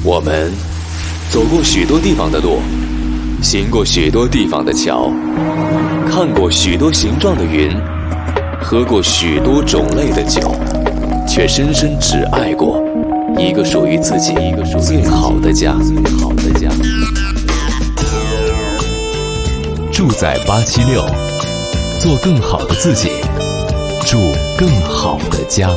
我们走过许多地方的路，行过许多地方的桥，看过许多形状的云，喝过许多种类的酒，却深深只爱过一个属于自己最好的家。住在876，做更好的自己，住更好的家。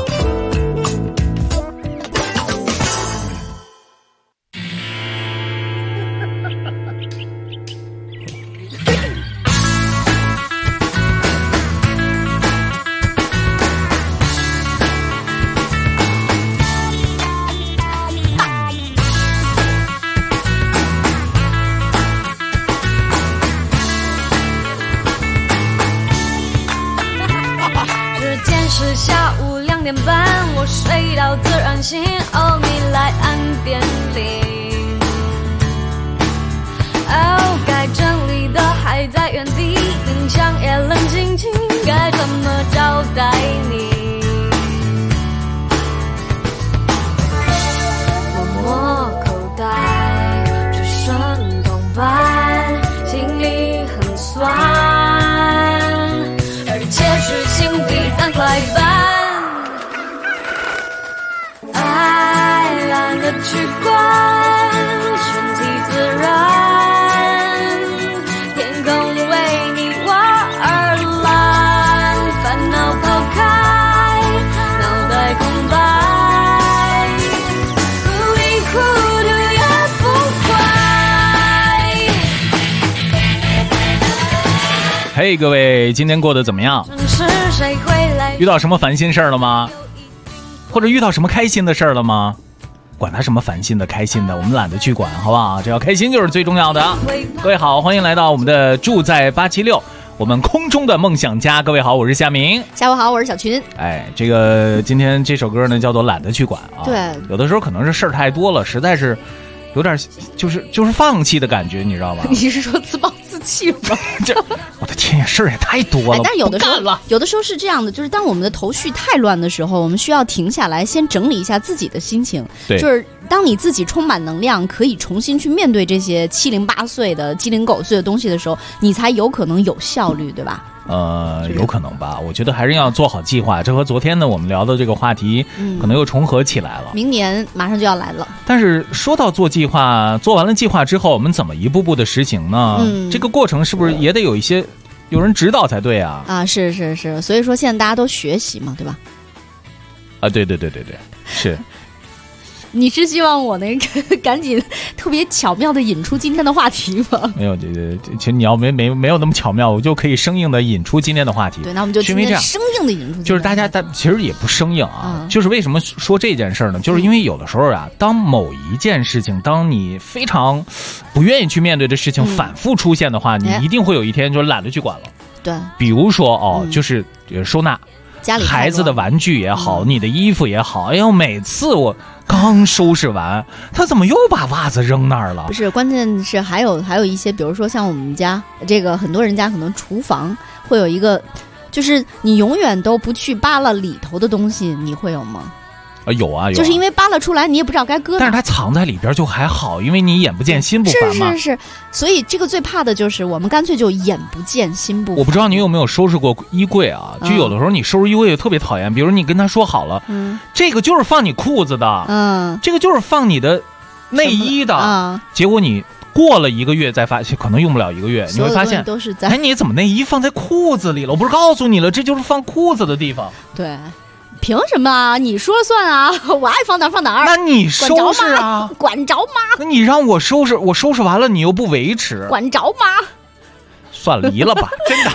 是下午2点半，我睡到自然醒，哦，你来按电铃。哦，该整理的还在原地，冰箱也冷清清，该怎么招待你？我摸口袋，只剩铜板，心里很酸，而且是新币3块半。爱懒得去管，顺其自然，天空为你我而蓝，烦恼抛开，脑袋空白，糊里糊涂也不怪。嘿，各位，今天过得怎么样？遇到什么烦心事儿了吗？或者遇到什么开心的事儿了吗？管他什么烦心的开心的，我们懒得去管，好不好？只要开心就是最重要的。各位好，欢迎来到我们的住在876，我们空中的梦想家。各位好，我是夏明。 下午好，我是小群。 哎，这个今天这首歌呢叫做懒得去管啊。 对， 有的时候可能是事儿太多了，实在是有点就是放弃的感觉，你知道吧？ 你是说自暴自弃吗？ 这我的天呀，事儿也太多了。 但是有的时候是这样的，就是当我们的头绪太乱的时候，我们需要停下来，先整理一下自己的心情。 对， 就是当你自己充满能量，可以重新去面对这些七零八碎的鸡零狗碎的东西的时候，你才有可能有效率，对吧？ 有可能吧，我觉得还是要做好计划。这和昨天呢我们聊的这个话题可能又重合起来了。 明年马上就要来了。但是说到做计划，做完了计划之后，我们怎么一步步的实行呢？这个过程是不是也得有人指导才对啊？ 啊，是，所以说现在大家都学习嘛，对吧？ 啊，对，是。 你是希望我能赶紧特别巧妙的引出今天的话题吗？ 没有，其实你要没有那么巧妙，我就可以生硬的引出今天的话题。 对，那我们就今天生硬的引出。 就是大家其实也不生硬啊，就是为什么说这件事呢？就是因为有的时候啊，当某一件事情，当你非常不愿意去面对的事情反复出现的话，你一定会有一天就懒得去管了。 对， 比如说就是收纳。 家里孩子的玩具也好，你的衣服也好，哎呦，每次我刚收拾完，他怎么又把袜子扔那儿了？ 不是，关键是还有一些，比如说像我们家这个，很多人家可能厨房会有一个，就是你永远都不去扒拉里头的东西，你会有吗？ 有啊， 就是因为扒拉出来你也不知道该搁哪， 但是它藏在里边就还好，因为你眼不见心不烦嘛。 是，所以这个最怕的就是我们干脆就眼不见心不烦。 我不知道你有没有收拾过衣柜啊？就有的时候你收拾衣柜特别讨厌，比如你跟他说好了，这个就是放你裤子的，这个就是放你的内衣的，结果你过了1个月再发现，可能用不了1个月，你会发现都是在， 哎，你怎么内衣放在裤子里了？我不是告诉你了，这就是放裤子的地方。 对。凭什么啊？你说了算啊！我爱放哪儿放哪儿。 那你收拾啊？ 管着吗？ 那你让我收拾，我收拾完了你又不维持， 管着吗？ 算了，离了吧，真的。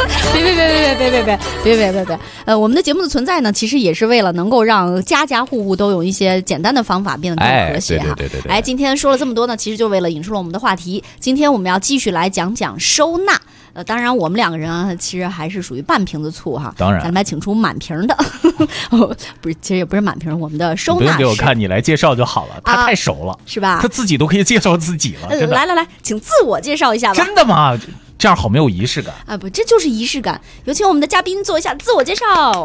别！我们的节目的存在呢，其实也是为了能够让家家户户都有一些简单的方法变得更和谐哈。 对。 哎，今天说了这么多呢，其实就为了引出了我们的话题。今天我们要继续来讲收纳。当然我们2个人啊，其实还是属于半瓶子醋哈。 当然， 咱们来请出满瓶的，不是，其实也不是满瓶，我们的收纳。 不用给我看，你来介绍就好了。他太熟了， 是吧？ 他自己都可以介绍自己了。 来，请自我介绍一下吧。 真的吗？这样好没有仪式感啊！不，这就是仪式感。有请我们的嘉宾做一下自我介绍。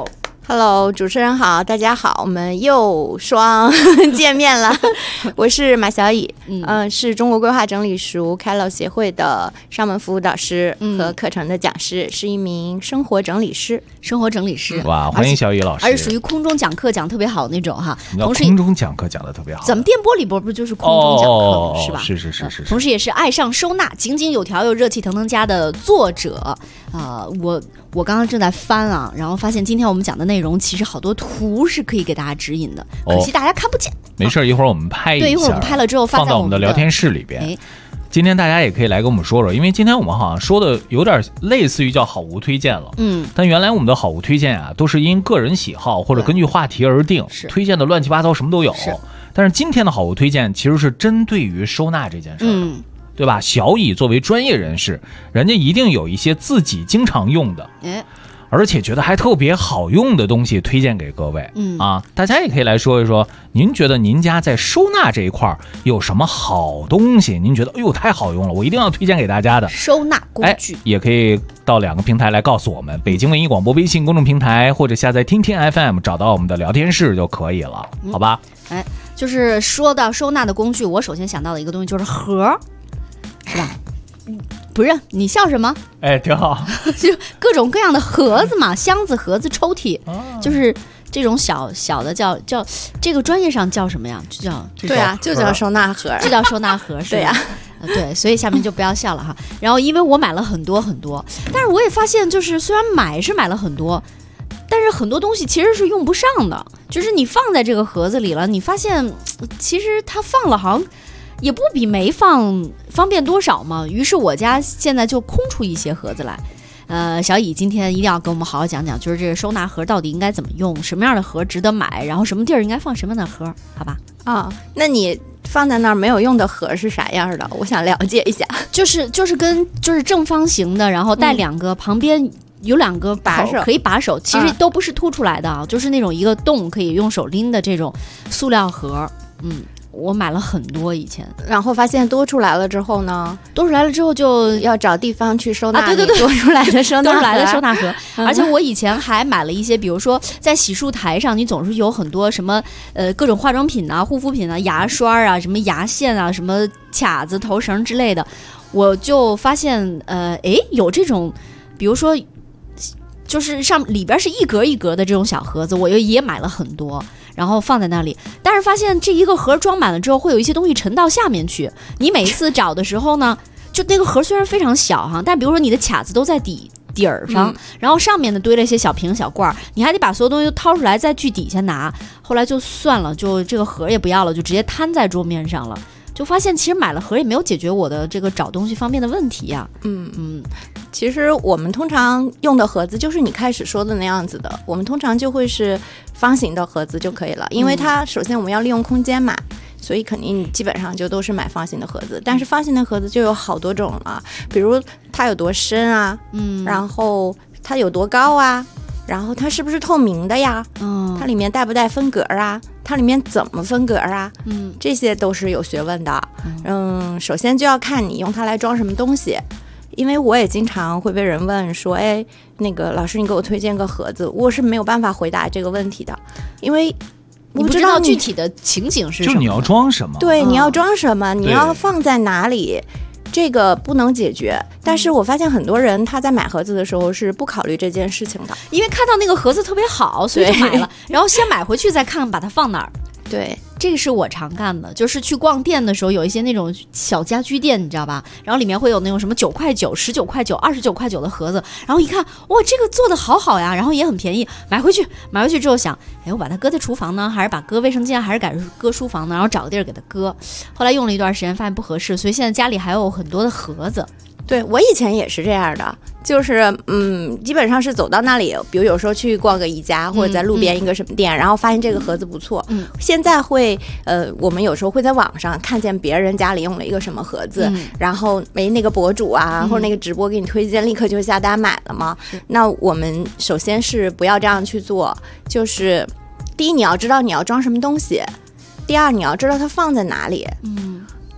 Hello， 主持人好，大家好，我们又双见面了。我是马小乙，是中国规划整理术开老协会的上门服务导师和课程的讲师，是一名生活整理师。 哇，欢迎小乙老师， 而且属于空中讲课讲特别好那种哈。 同时空中讲课讲的特别好， 咱们电波里边不就是空中讲课吗？是吧？ 是。 同时也是爱上收纳井井有条又热气腾腾家的作者。我刚刚正在翻啊，然后发现今天我们讲的内容其实好多图是可以给大家指引的，可惜大家看不见。 没事，一会儿我们拍一下。 对，一会儿我们拍了之后放到我们的聊天室里边。今天大家也可以来跟我们说说，因为今天我们好像说的有点类似于叫好物推荐了。但原来我们的好物推荐啊，都是因个人喜好或者根据话题而定，推荐的乱七八糟什么都有。但是今天的好物推荐其实是针对于收纳这件事的。对吧？小乙作为专业人士，人家一定有一些自己经常用的，而且觉得还特别好用的东西推荐给各位。大家也可以来说一说，您觉得您家在收纳这一块有什么好东西？您觉得哎呦太好用了，我一定要推荐给大家的收纳工具， 也可以到2个平台来告诉我们：北京文艺广播微信公众平台，或者下载听听 FM， 找到我们的聊天室就可以了，好吧？ 就是说到收纳的工具，我首先想到的一个东西就是盒。是吧？不是，你笑什么？ 挺好， 就各种各样的盒子嘛，箱子、盒子、抽屉，就是这种小的叫这个专业上叫什么呀？ 就叫收纳盒， 就叫收纳盒，是吧？对，所以下面就不要笑了哈。然后因为我买了很多，但是我也发现，就是虽然买了很多，但是很多东西其实是用不上的，就是你放在这个盒子里了，你发现其实它放了好像也不比没放方便多少嘛，于是我家现在就空出一些盒子来。小乙今天一定要跟我们好好讲讲，就是这个收纳盒到底应该怎么用，什么样的盒值得买，然后什么地儿应该放什么样的盒，好吧？ 那你放在那儿没有用的盒是啥样的？我想了解一下。就是正方形的，然后带2个，旁边有2个把手可以把手，其实都不是凸出来的啊，就是那种一个洞可以用手拎的这种塑料盒。我买了很多以前， 然后发现多出来了之后呢？ 多出来了之后就要找地方去收纳。 对， 多出来的收纳盒。而且我以前还买了一些，比如说在洗漱台上，你总是有很多什么各种化妆品啊、护肤品啊、牙刷啊、什么牙线啊、什么卡子、头绳之类的，我就发现有这种，比如说就是里边是一格一格的这种小盒子，我也买了很多，然后放在那里。但是发现这一个盒装满了之后，会有一些东西沉到下面去。你每次找的时候呢，就那个盒虽然非常小哈，但比如说你的卡子都在底儿上，然后上面呢堆了一些小瓶小罐，你还得把所有东西都掏出来再去底下拿。后来就算了，就这个盒也不要了，就直接摊在桌面上了。就发现其实买了盒也没有解决我的这个找东西方面的问题呀。 其实我们通常用的盒子就是你开始说的那样子的，我们通常就会是方形的盒子就可以了，因为它首先我们要利用空间嘛，所以肯定基本上就都是买方形的盒子。但是方形的盒子就有好多种了，比如它有多深啊，然后它有多高啊，然后它是不是透明的呀，它里面带不带分格啊，它里面怎么分格啊，这些都是有学问的。首先就要看你用它来装什么东西。因为我也经常会被人问说，那个老师你给我推荐个盒子，我是没有办法回答这个问题的，因为你不知道具体的情景是什么， 就你要装什么， 对，你要装什么，你要放在哪里，这个不能解决。但是我发现很多人他在买盒子的时候是不考虑这件事情的， 因为看到那个盒子特别好，所以就买了，然后先买回去再看看把它放哪儿。 对， 这个是我常干的，就是去逛店的时候，有一些那种小家居店，你知道吧？然后里面会有那种什么9块9、19块9、29块9的盒子，然后一看，哇，这个做的好好呀，然后也很便宜，买回去之后想，我把它搁在厨房呢，还是把搁卫生间，还是改搁书房呢？然后找个地儿给它搁。后来用了一段时间，发现不合适，所以现在家里还有很多的盒子。 对，我以前也是这样的，就是基本上是走到那里，比如有时候去逛个宜家，或者在路边一个什么店，然后发现这个盒子不错。现在会我们有时候会在网上看见别人家里用了一个什么盒子，然后那个博主啊，或者那个直播给你推荐，立刻就下单买了嘛。那我们首先是不要这样去做，就是第一你要知道你要装什么东西，第二你要知道它放在哪里。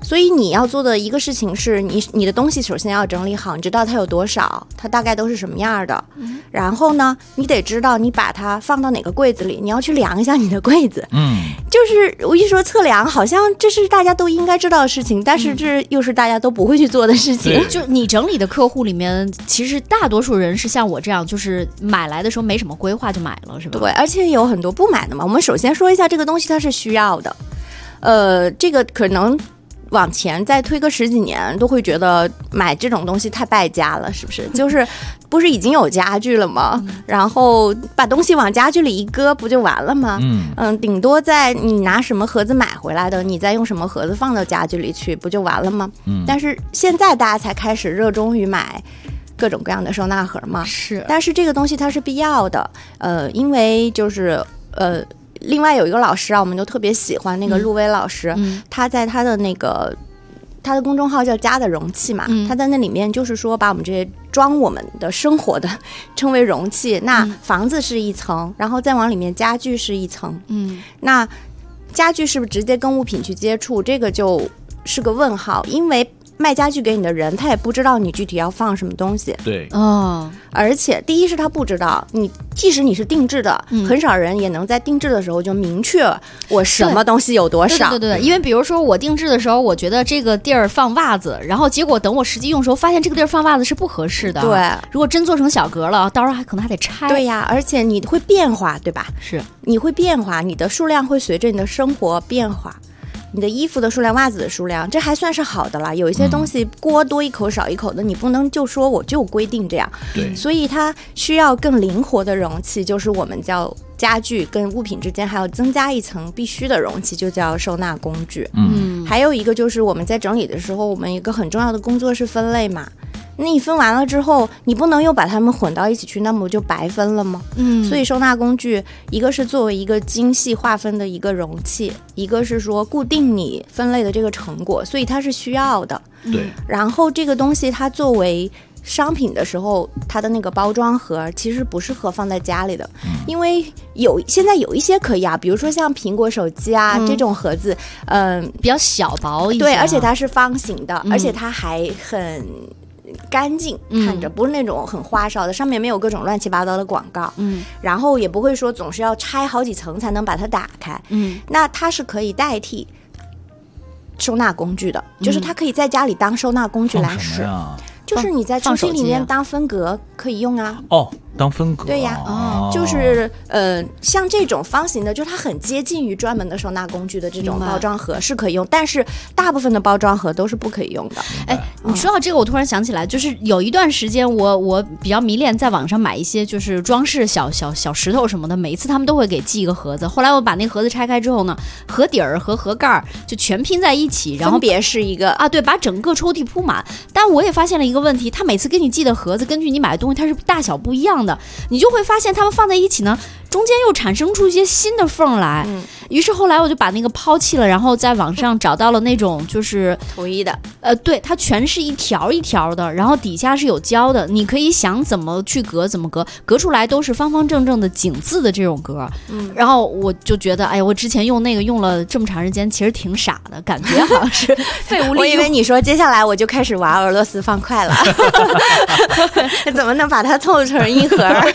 所以你要做的一个事情是你的东西首先要整理好，你知道它有多少，它大概都是什么样的。然后呢，你得知道你把它放到哪个柜子里，你要去量一下你的柜子。就是我一说测量，好像这是大家都应该知道的事情，但是这又是大家都不会去做的事情。 就你整理的客户里面，其实大多数人是像我这样，就是买来的时候没什么规划就买了，是吧？ 对，而且有很多不买的嘛。我们首先说一下这个东西它是需要的，这个可能往前再推个10几年，都会觉得买这种东西太败家了，是不是？就是不是已经有家具了吗？然后把东西往家具里一搁，不就完了吗？顶多在你拿什么盒子买回来的，你再用什么盒子放到家具里去，不就完了吗？但是现在大家才开始热衷于买各种各样的收纳盒嘛。 是， 但是这个东西它是必要的，因为就是另外有一个老师啊，我们都特别喜欢那个陆威老师，他在他的公众号叫家的容器嘛，他在那里面就是说把我们这些装我们的生活的称为容器。那房子是一层，然后再往里面家具是一层。那家具是不是直接跟物品去接触，这个就是个问号，因为卖家具给你的人，他也不知道你具体要放什么东西。 对， 而且第一是他不知道，你即使你是定制的，很少人也能在定制的时候就明确我什么东西有多少。 对，因为比如说我定制的时候，我觉得这个地儿放袜子，然后结果等我实际用的时候，发现这个地儿放袜子是不合适的。 对， 如果真做成小格了，到时候可能还得拆。 对呀，而且你会变化，对吧？ 是， 你会变化，你的数量会随着你的生活变化。你的衣服的数量，袜子的数量，这还算是好的了。有一些东西锅多一口少一口的，你不能就说我就规定这样。 对， 所以它需要更灵活的容器，就是我们叫家具跟物品之间还要增加一层必须的容器，就叫收纳工具。还有一个就是我们在整理的时候，我们一个很重要的工作是分类嘛。那你分完了之后，你不能又把它们混到一起去，那么就白分了吗？所以收纳工具，一个是作为一个精细划分的一个容器，一个是说固定你分类的这个成果，所以它是需要的。 对。 然后这个东西它作为商品的时候，它的那个包装盒其实不适合放在家里的，因为现在有一些可以啊，比如说像苹果手机啊，这种盒子， 比较小薄一些， 对，而且它是方形的，而且它还很干净，看着不是那种很花哨的，上面没有各种乱七八糟的广告，然后也不会说总是要拆好几层才能把它打开，那它是可以代替收纳工具的，就是它可以在家里当收纳工具来使，就是你在抽屉里面当分隔可以用啊。 当分隔。 对呀，就是像这种方形的，就是它很接近于专门的收纳工具的这种包装盒是可以用，但是大部分的包装盒都是不可以用的。 你说到这个，我突然想起来，就是有一段时间我比较迷恋在网上买一些就是装饰小石头什么的，每一次他们都会给寄一个盒子。后来我把那个盒子拆开之后呢，盒底儿和盒盖就全拼在一起，然后分别是一个对，把整个抽屉铺满。但我也发现了一个问题，他每次给你寄的盒子，根据你买的东西，它是大小不一样的。你就会发现它们放在一起呢，中间又产生出一些新的缝来。于是后来我就把那个抛弃了，然后在网上找到了那种就是统一的， 对，它全是一条一条的，然后底下是有胶的，你可以想怎么去隔怎么隔，隔出来都是方方正正的井字的这种格。然后我就觉得，哎呀，我之前用那个用了这么长时间，其实挺傻的，感觉好像是废物利用。 我以为你说接下来我就开始玩俄罗斯方块了，怎么能把它凑成一盒？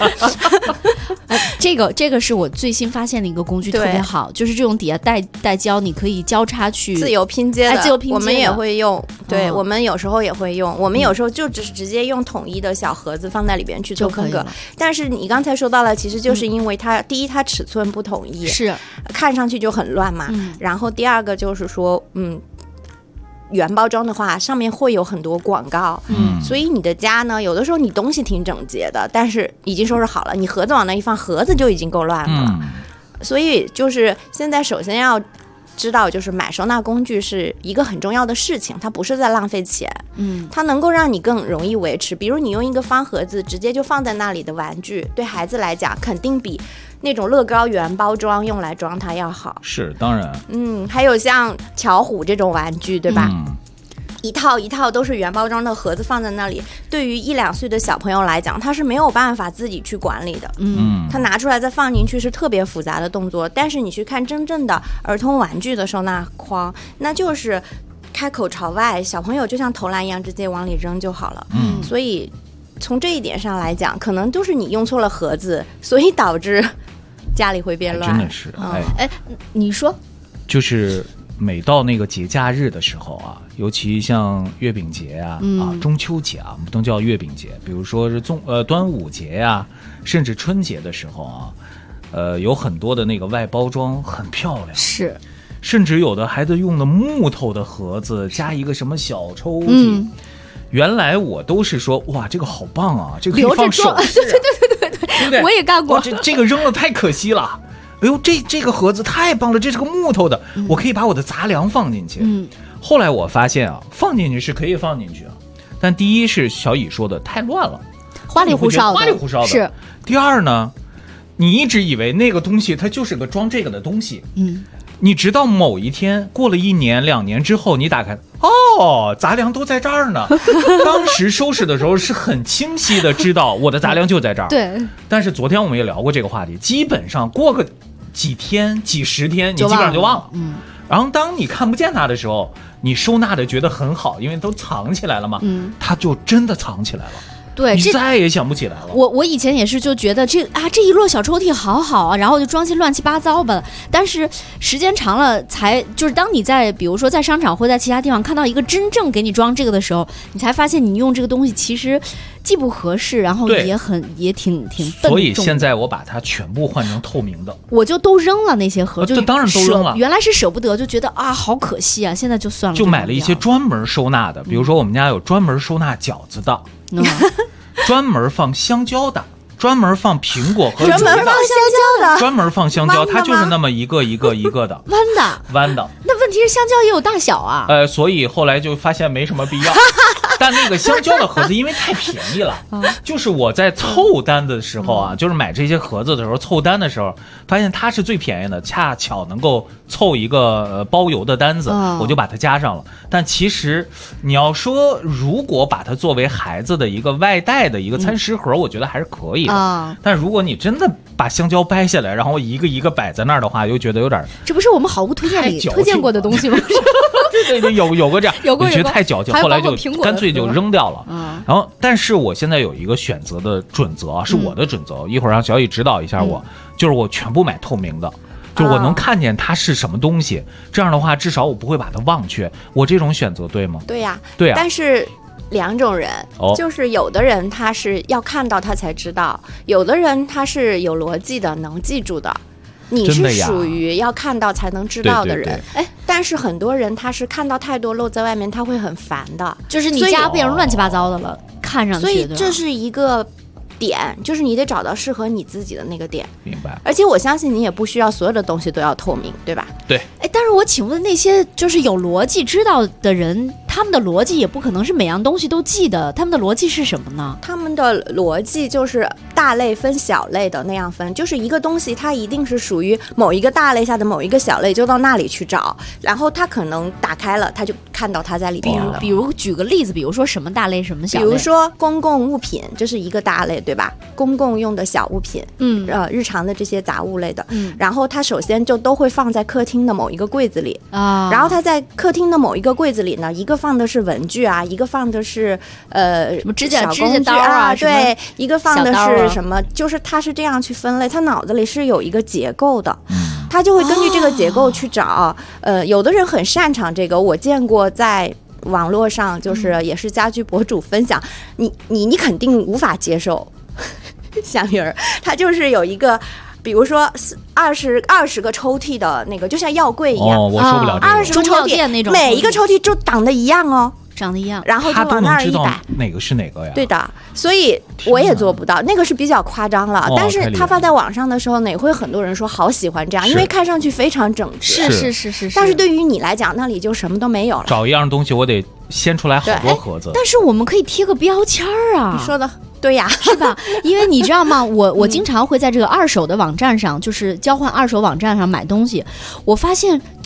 这个是我最新发现的一个工具，特别好，就是这种底下带胶，你可以交叉去自由拼接的， 自由拼接的， 我们也会用。对，我们有时候也会用，我们有时候就只是直接用统一的小盒子放在里边去做分隔。但是你刚才说到了，其实就是因为它第一它尺寸不统一， 是看上去就很乱嘛。然后第二个就是说，原包装的话，上面会有很多广告，所以你的家呢，有的时候你东西挺整洁的，但是已经收拾好了，你盒子往那一放，盒子就已经够乱了。所以就是现在首先要知道，就是买收纳工具是一个很重要的事情，它不是在浪费钱，它能够让你更容易维持。比如你用一个方盒子直接就放在那里的玩具，对孩子来讲肯定比那种乐高原包装用来装它要好。 是，当然。 还有像巧虎这种玩具，对吧？一套一套都是原包装的盒子放在那里，对于1-2岁的小朋友来讲，他是没有办法自己去管理的。他拿出来再放进去是特别复杂的动作。但是你去看真正的儿童玩具的收纳筐，那就是开口朝外，小朋友就像投篮一样直接往里扔就好了。所以从这一点上来讲，可能都是你用错了盒子，所以导致家里会变乱。 真的是， 你说， 就是每到那个节假日的时候啊，尤其像月饼节啊、中秋节啊，我们不能叫月饼节，比如说是端午节啊，甚至春节的时候啊，有很多的那个外包装很漂亮， 是， 甚至有的孩子用的木头的盒子加一个什么小抽屉。原来我都是说哇，这个好棒啊，这个可以放首饰、啊，对不对？ 我也干过。 这个扔了太可惜了。哎呦，这个盒子太棒了，这是个木头的，我可以把我的杂粮放进去。后来我发现啊，放进去是可以放进去啊，但第一是小乙说的太乱了， 花里胡哨的。是。 第二呢，你一直以为那个东西它就是个装这个的东西。你直到某一天过了1年2年之后，你打开，杂粮都在这儿呢。当时收拾的时候是很清晰的知道我的杂粮就在这儿。 对。 但是昨天我们也聊过这个话题，基本上过个几天几十天，你基本上就忘了。然后当你看不见它的时候，你收纳的觉得很好，因为都藏起来了嘛。它就真的藏起来了。 对， 你再也想不起来了。 我以前也是就觉得这一摞小抽屉好好啊，然后就装些乱七八糟吧。但是时间长了就是当你在比如说在商场或在其他地方看到一个真正给你装这个的时候，你才发现你用这个东西其实既不合适，然后也挺笨重。 所以现在我把它全部换成透明的， 我就都扔了那些盒，就当然都扔了。 原来是舍不得，就觉得好可惜啊，现在就算了， 就买了一些专门收纳的，比如说我们家有专门收纳饺子的。专门放香蕉的，专门放苹果和专门放香蕉的， 专门放香蕉，它就是那么一个一个的弯的。 那问题是香蕉也有大小啊。 所以后来就发现没什么必要。但那个香蕉的盒子因为太便宜了，就是我在凑单的时候啊，就是买这些盒子的时候凑单的时候，发现它是最便宜的，恰巧能够凑一个包邮的单子，我就把它加上了。但其实你要说如果把它作为孩子的一个外带的一个餐食盒，我觉得还是可以的。但如果你真的把香蕉掰下来，然后一个一个摆在那儿的话，又觉得有点， 这不是我们好物推荐里推荐过的东西吗？ 对，有过这样， 有过， 你觉得太矫情，后来就干脆就扔掉了。然后，但是我现在有一个选择的准则啊，是我的准则，一会儿让小乙指导一下我，就是我全部买透明的。就是我能看见它是什么东西，这样的话至少我不会把它忘却。我这种选择对吗？ 对呀， 对呀。 但是2种人，就是有的人他是要看到他才知道，有的人他是有逻辑的，能记住的。你是属于要看到才能知道的人。但是很多人他是看到太多露在外面，他会很烦的， 就是你家变成乱七八糟的了，看上去。 所以这是一个点，就是你得找到适合你自己的那个点。 明白。 而且我相信你也不需要所有的东西都要透明，对吧？ 对。 但是我请问那些就是有逻辑知道的人，他们的逻辑也不可能是每样东西都记得，他们的逻辑是什么呢？ 他们的逻辑就是大类分小类的那样分，就是一个东西它一定是属于某一个大类下的某一个小类，就到那里去找，然后他可能打开了，他就看到它在里面了。 比如举个例子，比如说什么大类什么小类， 比如说公共物品，这是一个大类，对吧？公共用的小物品，日常的这些杂物类的，然后它首先就都会放在客厅的某一个柜子里啊，然后它在客厅的某一个柜子里呢，一个放的是文具啊，一个放的是什么指甲刀啊，对，一个放的是什么，就是它是这样去分类，它脑子里是有一个结构的，他就会根据这个结构去找。有的人很擅长这个，我见过在网络上，就是也是家居博主分享，你肯定无法接受。香鱼儿，它就是有一个，比如说20个抽屉的那个，就像药柜一样。 我受不了这个。 20个抽屉，每一个抽屉就挡的一样哦。 长得一样， 然后就往那儿一摆， 哪个是哪个呀？ 对的，所以我也做不到，那个是比较夸张了。但是他发在网上的时候呢，也会很多人说好喜欢这样，因为看上去非常整洁。 是。 但是对于你来讲，那里就什么都没有了。 找一样东西，我得掀出来好多盒子。 但是我们可以贴个标签啊！ 你说的对呀， 是吧？因为你知道吗？我经常会在这个二手的网站上，就是交换二手网站上买东西，我发现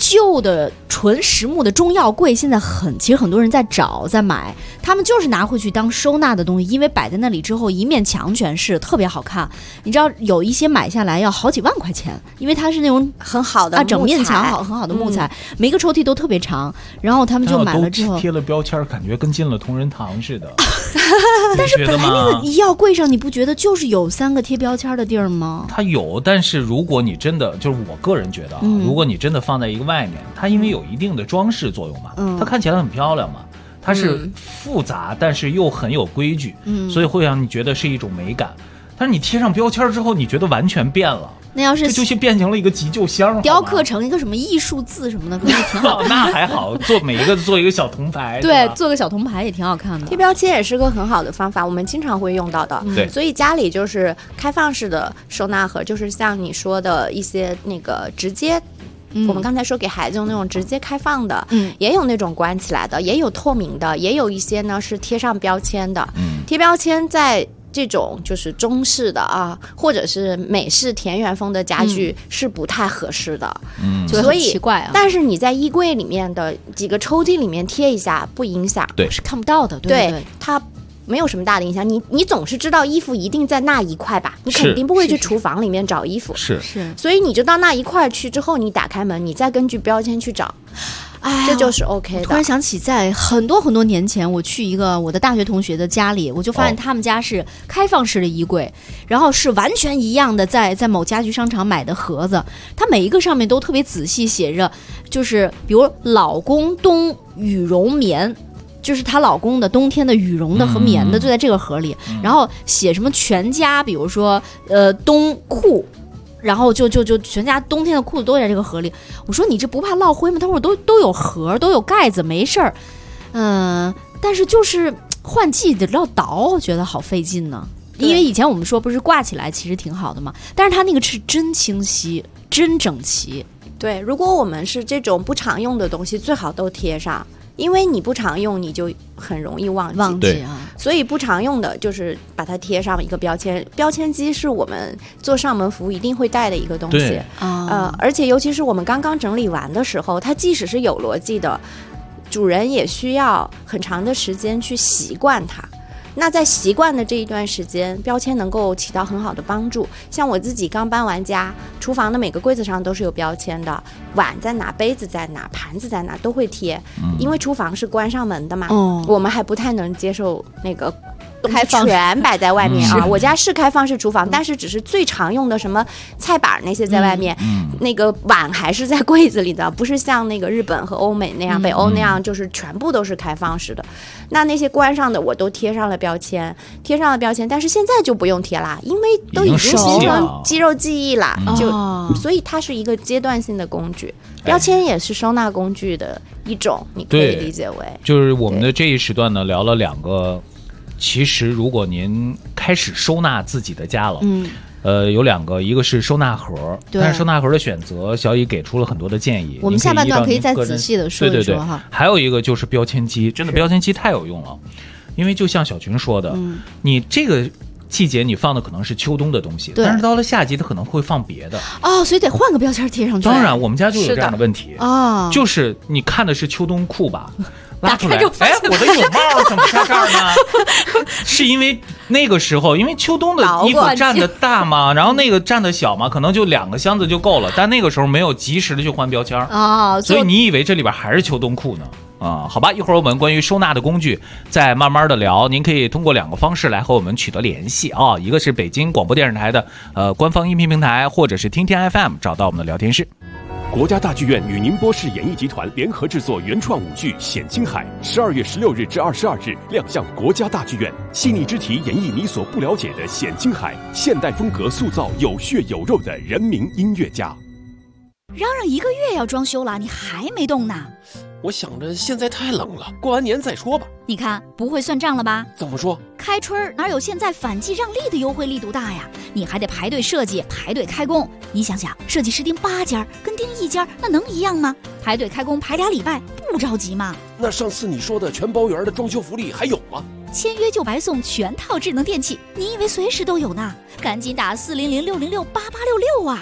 旧的纯实木的中药柜，现在其实很多人在找在买，他们就是拿回去当收纳的东西，因为摆在那里之后一面墙全是，特别好看。你知道有一些买下来要好几万块钱，因为它是那种很好的整面墙很好的木材，每个抽屉都特别长，然后他们就买了之后贴了标签，感觉跟进了同仁堂似的。 但是本来那个医药柜上你不觉得就是有3个贴标签的地儿吗？ 它有，但是如果你真的就是我个人觉得如果你真的放在一个外面，它因为有一定的装饰作用嘛，它看起来很漂亮嘛，它是复杂但是又很有规矩，所以会让你觉得是一种美感。但是你贴上标签之后，你觉得完全变了。 那要是这就是变成了一个急救箱， 雕刻成一个什么艺术字什么的，可能也挺好。 那还好，每一个做一个小铜牌， 对，做个小铜牌也挺好看的。 贴标签也是个很好的方法，我们经常会用到的。 对， 所以家里就是开放式的收纳盒，就是像你说的一些那个直接。我们刚才说给孩子用那种直接开放的，也有那种关起来的，也有透明的，也有一些呢是贴上标签的。贴标签在这种就是中式的啊，或者是美式田园风的家具是不太合适的， 就很奇怪啊。 但是你在衣柜里面的几个抽屉里面贴一下不影响， 对， 是看不到的， 对，它没有什么大的影响。你总是知道衣服一定在那一块吧，你肯定不会去厨房里面找衣服， 是， 所以你就到那一块去之后，你打开门，你再根据标签去找。这就是 OK 的。 突然想起，在很多很多年前，我去一个我的大学同学的家里，我就发现他们家是开放式的衣柜，然后是完全一样的，在某家居商场买的盒子，它每一个上面都特别仔细写着，就是比如老公冬羽绒棉。就是她老公的冬天的羽绒的和棉的就在这个盒里，然后写什么全家，比如说冬裤，然后就全家冬天的裤子都在这个盒里。我说你这不怕落灰吗？他说都有盒，都有盖子，没事儿。但是就是换季得要倒，我觉得好费劲呢。因为以前我们说不是挂起来其实挺好的嘛，但是它那个是真清晰，真整齐。 对，如果我们是这种不常用的东西，最好都贴上。因为你不常用，你就很容易忘记啊。 所以不常用的就是把它贴上一个标签。标签机是我们做上门服务一定会带的一个东西。而且尤其是我们刚刚整理完的时候，它即使是有逻辑的，主人也需要很长的时间去习惯它。那在习惯的这一段时间，标签能够起到很好的帮助。像我自己刚搬完家，厨房的每个柜子上都是有标签的，碗在哪，杯子在哪，盘子在哪都会贴。因为厨房是关上门的嘛，我们还不太能接受那个开放全摆在外面啊。我家是开放式厨房，但是只是最常用的什么菜板那些在外面，那个碗还是在柜子里的，不是像那个日本和欧美那样，北欧那样就是全部都是开放式的。那些关上的我都贴上了标签，但是现在就不用贴啦，因为都已经形成肌肉记忆了，所以它是一个阶段性的工具。标签也是收纳工具的一种，你可以理解为。 就是我们的这一时段呢，聊了2个。其实，如果您开始收纳自己的家了，有2个，一个是收纳盒，但是收纳盒的选择，小乙给出了很多的建议。 我们下半段可以再仔细的说一说哈。 还有一个就是标签机，真的标签机太有用了，因为就像小群说的，你这个季节你放的可能是秋冬的东西，但是到了夏季它可能会放别的所以得换个标签贴上去。 当然，我们家就有这样的问题就是你看的是秋冬裤吧。拉出来，我的泳帽怎么在这儿呢？是因为那个时候，因为秋冬的衣服占的大嘛，然后那个占的小嘛，可能就2个箱子就够了。但那个时候没有及时的去换标签所以你以为这里边还是秋冬裤呢？好吧，一会儿我们关于收纳的工具再慢慢的聊。您可以通过2个方式来和我们取得联系一个是北京广播电视台的官方音频平台，或者是听天 FM 找到我们的聊天室。 国家大剧院与宁波市演艺集团联合制作原创舞剧《显青海》，12月16日至22日亮相国家大剧院，细腻之题演绎你所不了解的显青海，现代风格塑造有血有肉的人民音乐家。 嚷嚷1个月要装修了，你还没动呢？ 我想着现在太冷了，过完年再说吧。 你看不会算账了吧？ 怎么说？ 开春哪有现在反季让利的优惠力度大呀？你还得排队设计，排队开工。你想想，设计师订8家跟订1家那能一样吗？排队开工排2礼拜，不着急吗？ 那上次你说的全包圆的装修福利还有吗？ 签约就白送全套智能电器，你以为随时都有呢？赶紧打400-606-8866啊！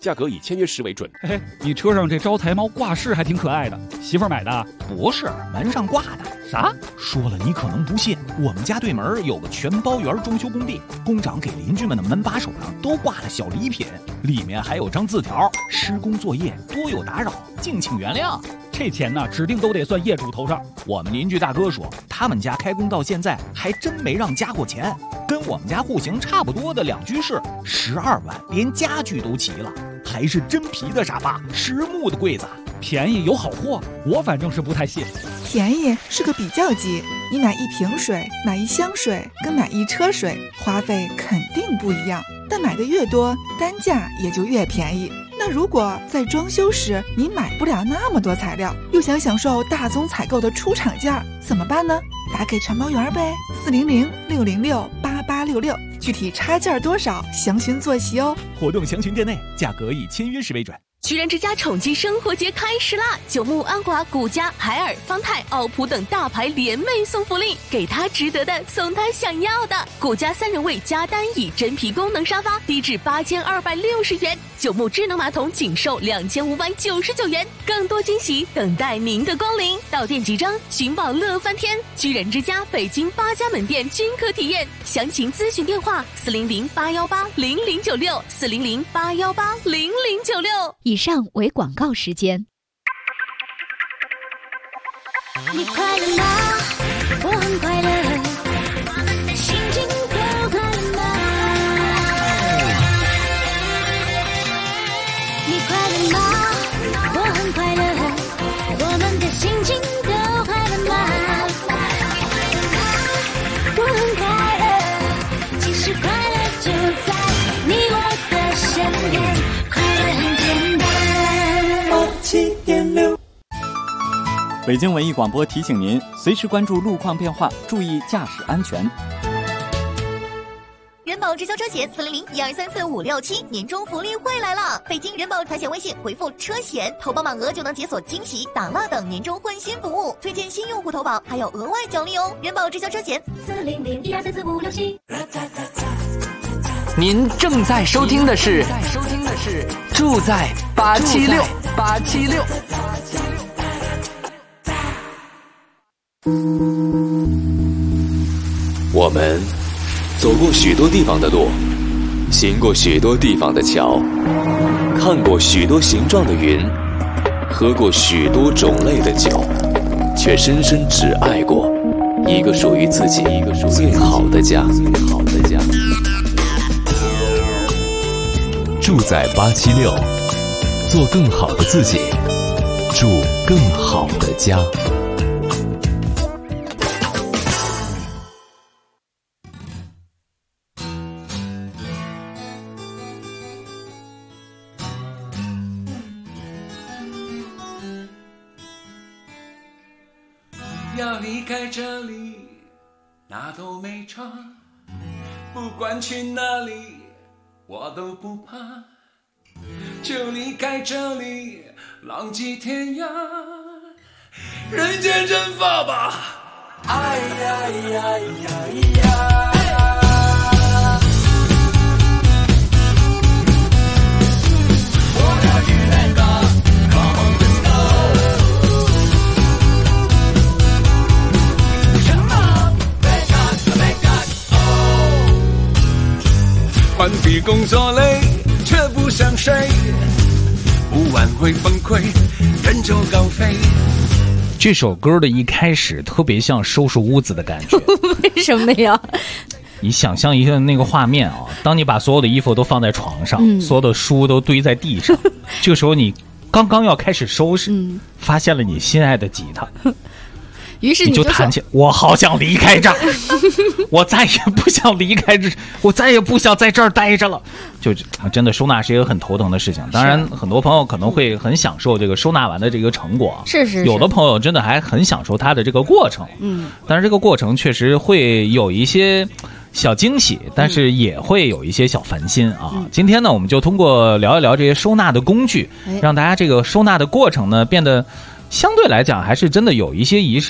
价格以签约时为准。 嘿嘿，你车上这招财猫挂饰还挺可爱的，媳妇儿买的？ 不是，门上挂的。 啥？ 说了你可能不信，我们家对门有个全包园装修工地，工长给邻居们的门把手上都挂了小礼品，里面还有张字条：施工作业多有打扰，敬请原谅。 这钱呢，指定都得算业主头上。 我们邻居大哥说，他们家开工到现在还真没让加过钱，跟我们家户型差不多的2居室，12万，连家具都齐了，还是真皮的沙发，实木的柜子， 便宜有好货，我反正是不太信。 便宜是个比较级，你买1瓶水、买1箱水跟买1车水，花费肯定不一样，但买的越多，单价也就越便宜。那如果在装修时你买不了那么多材料，又想享受大宗采购的出厂价，怎么办呢？打给传包园呗，400-606-8866，具体差价多少，详询坐席哦。 活动详询店内，价格以签约时为准。 居然之家宠姬生活节开始啦！九牧、安华、古家、海尔、方太、奥普等大牌联袂送福利，给他值得的，送他想要的。古家3人位加单椅真皮功能沙发低至8260元，九牧智能马桶仅售2599元，更多惊喜等待您的光临。到店即章，寻宝乐翻天！居然之家北京8家门店均可体验，详情咨询电话400-818-0096，400-818-0096。 以上为广告时间。 你快乐吗？我很快乐，心情都快乐吗？你快乐吗？我很快乐，我们的心情都快乐吗？我很快乐，其实快乐就在你我的身边，快乐很简单。7.6 北京文艺广播提醒您，随时关注路况变化，注意驾驶安全。 人保直销车险400-1234567年终福利会来了！北京人保财险微信回复车险，投保满额就能解锁惊喜、打蜡等年终换新服务，推荐新用户投保还有额外奖励哦！人保直销车险400-1234567。 您正在收听的是住在876。 我们走过许多地方的路，行过许多地方的桥，看过许多形状的云，喝过许多种类的酒，却深深只爱过一个属于自己最好的家。住在876，做更好的自己，住更好的家。 要离开这里，那都没差，不管去哪里，我都不怕，就离开这里，浪迹天涯，人间蒸发吧！哎呀呀呀呀！完毕工作累，却不想睡，不晚会崩溃，人就高飞。 这首歌的一开始特别像收拾屋子的感觉。 为什么呀？ 你想象一下那个画面啊，当你把所有的衣服都放在床上，所有的书都堆在地上，这个时候你刚刚要开始收拾，发现了你心爱的吉他。 于是你就弹起，我好想离开这儿，我再也不想离开这，我再也不想在这儿待着了。就真的收纳是一个很头疼的事情。当然，很多朋友可能会很享受这个收纳完的这个成果， 是有的朋友真的还很享受它的这个过程。但是这个过程确实会有一些小惊喜，但是也会有一些小烦心啊。今天呢，我们就通过聊一聊这些收纳的工具，让大家这个收纳的过程呢变得相对来讲还是真的有一些仪式感啊。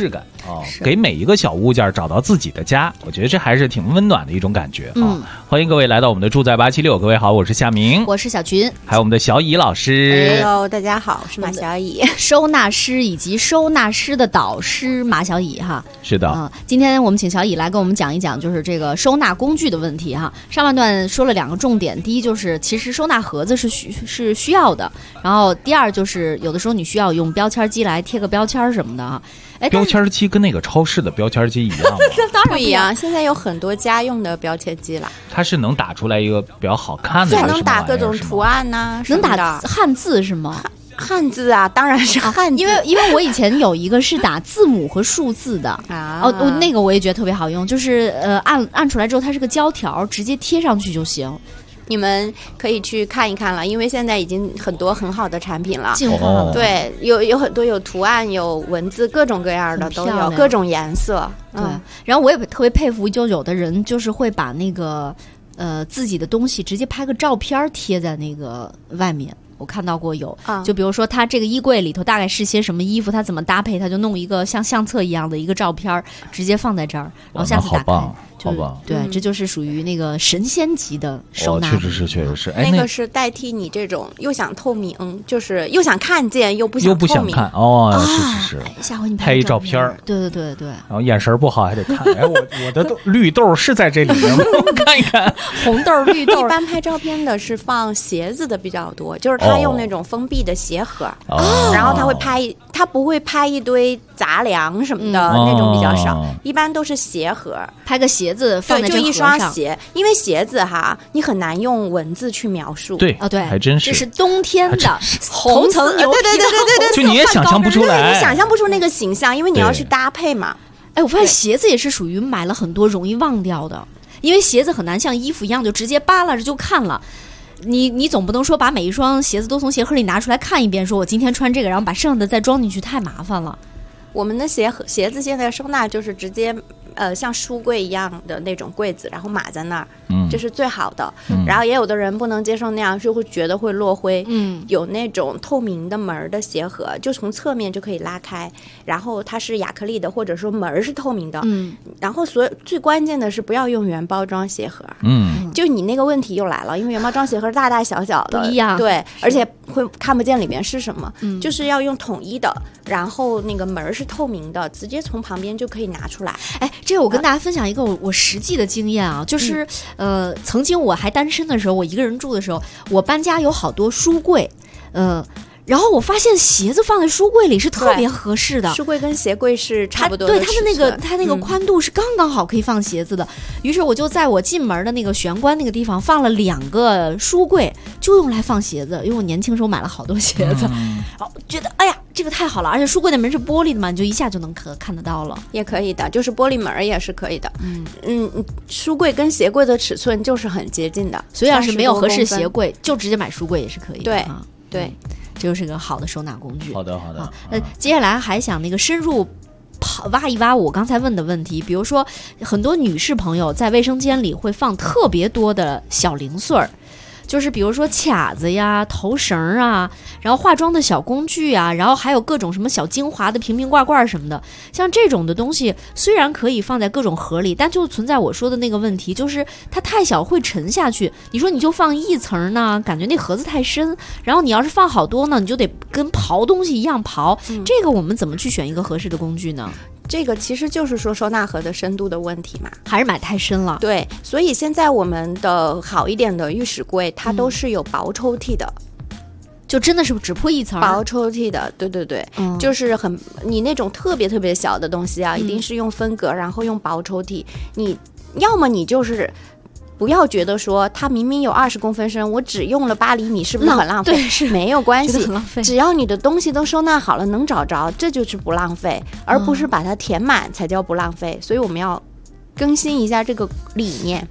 给每一个小物件找到自己的家，我觉得这还是挺温暖的一种感觉啊。欢迎各位来到我们的住在876，各位好，我是夏明， 我是小群， 还有我们的小乙老师。 Hello， 大家好，我是马小乙， 收纳师以及收纳师的导师马小乙哈。 是的， 今天我们请小乙来跟我们讲一讲，就是这个收纳工具的问题哈。上半段说了2个重点，第一就是其实收纳盒子是需要的，然后第二就是有的时候你需要用标签机来贴个标签什么的哈。 标签机跟那个超市的标签机一样吗？ 当然不一样，现在有很多家用的标签机了。 它是能打出来一个比较好看的， 对，能打各种图案呐， 能打汉字是吗？ 汉字啊，当然是汉字。 因为我以前有一个是打字母和数字的那个我也觉得特别好用，就是按出来之后它是个胶条，直接贴上去就行。 你们可以去看一看了，因为现在已经很多很好的产品了， 进化了。 对，有很多有图案、有文字，各种各样的都有，各种颜色。 对，然后我也特别佩服，就有的人就是会把那个自己的东西直接拍个照片贴在那个外面。我看到过有，就比如说他这个衣柜里头大概是些什么衣服，他怎么搭配，他就弄一个像相册一样的一个照片，直接放在这儿，然后下次打开。 好吧， 对，这就是属于那个神仙级的收纳。 确实是。 那个是代替你这种又想透明，就是又想看见又不想透明。 看是。 下回你拍一照片。 对。 然后眼神不好还得看，我的绿豆是在这里面吗？看一看红豆绿豆。 一般拍照片的是放鞋子的比较多，就是他用那种封闭的鞋盒，然后他不会拍一堆杂粮什么的，那种比较少，一般都是鞋盒， 拍个鞋子放在这盒上， 就一双鞋，因为鞋子哈，你很难用文字去描述。 对， 还真是。 这是冬天的红层牛皮， 对， 就你也想象不出来， 你想象不出那个形象，因为你要去搭配嘛。 我发现鞋子也是属于买了很多容易忘掉的，因为鞋子很难像衣服一样就直接扒拉着就看了。你总不能说把每一双鞋子都从鞋盒里拿出来看一遍，说我今天穿这个，然后把剩下的再装进去，太麻烦了。 我们的鞋子现在收纳就是直接像书柜一样的那种柜子，然后码在那儿，这是最好的。然后也有的人不能接受那样，就会觉得会落灰。有那种透明的门的鞋盒，就从侧面就可以拉开，然后它是亚克力的，或者说门是透明的。然后最关键的是不要用原包装鞋盒。就你那个问题又来了，因为原包装鞋盒大大小小的不一样， 对，而且会看不见里面是什么。就是要用统一的，然后那个门是透明的，直接从旁边就可以拿出来。 这个我跟大家分享一个我实际的经验啊，就是曾经我还单身的时候，我一个人住的时候，我搬家有好多书柜，然后我发现鞋子放在书柜里是特别合适的， 书柜跟鞋柜是差不多的， 对，它那个宽度是刚刚好可以放鞋子的。于是我就在我进门的那个玄关那个地方放了2个书柜，就用来放鞋子。因为我年轻时候买了好多鞋子，然后觉得哎呀这个太好了，而且书柜的门是玻璃的嘛，你就一下就能看得到了。 也可以的，就是玻璃门也是可以的。书柜跟鞋柜的尺寸就是很接近的， 所以要是没有合适鞋柜，就直接买书柜也是可以的。 对。 这就是个好的收纳工具。 好的。 接下来还想那个深入挖一挖我刚才问的问题，比如说很多女士朋友在卫生间里会放特别多的小零碎儿，就是比如说卡子呀、头绳啊，然后化妆的小工具啊，然后还有各种什么小精华的瓶瓶罐罐什么的。像这种的东西虽然可以放在各种盒里，但就存在我说的那个问题，就是它太小会沉下去。你说你就放一层呢，感觉那盒子太深，然后你要是放好多呢，你就得跟刨东西一样刨。这个我们怎么去选一个合适的工具呢？ 这个其实就是说收纳盒的深度的问题嘛， 还是买太深了。 对，所以现在我们的好一点的浴室柜，它都是有薄抽屉的， 就真的是只铺一层薄抽屉的。对，就是你那种特别特别小的东西啊，一定是用分隔，然后用薄抽屉。你要么你就是不要觉得说它明明有20公分深，我只用了8厘米，是不是很浪费？ 对，是没有关系， 很浪费。 只要你的东西都收纳好了，能找着，这就是不浪费，而不是把它填满才叫不浪费。所以我们要更新一下这个理念。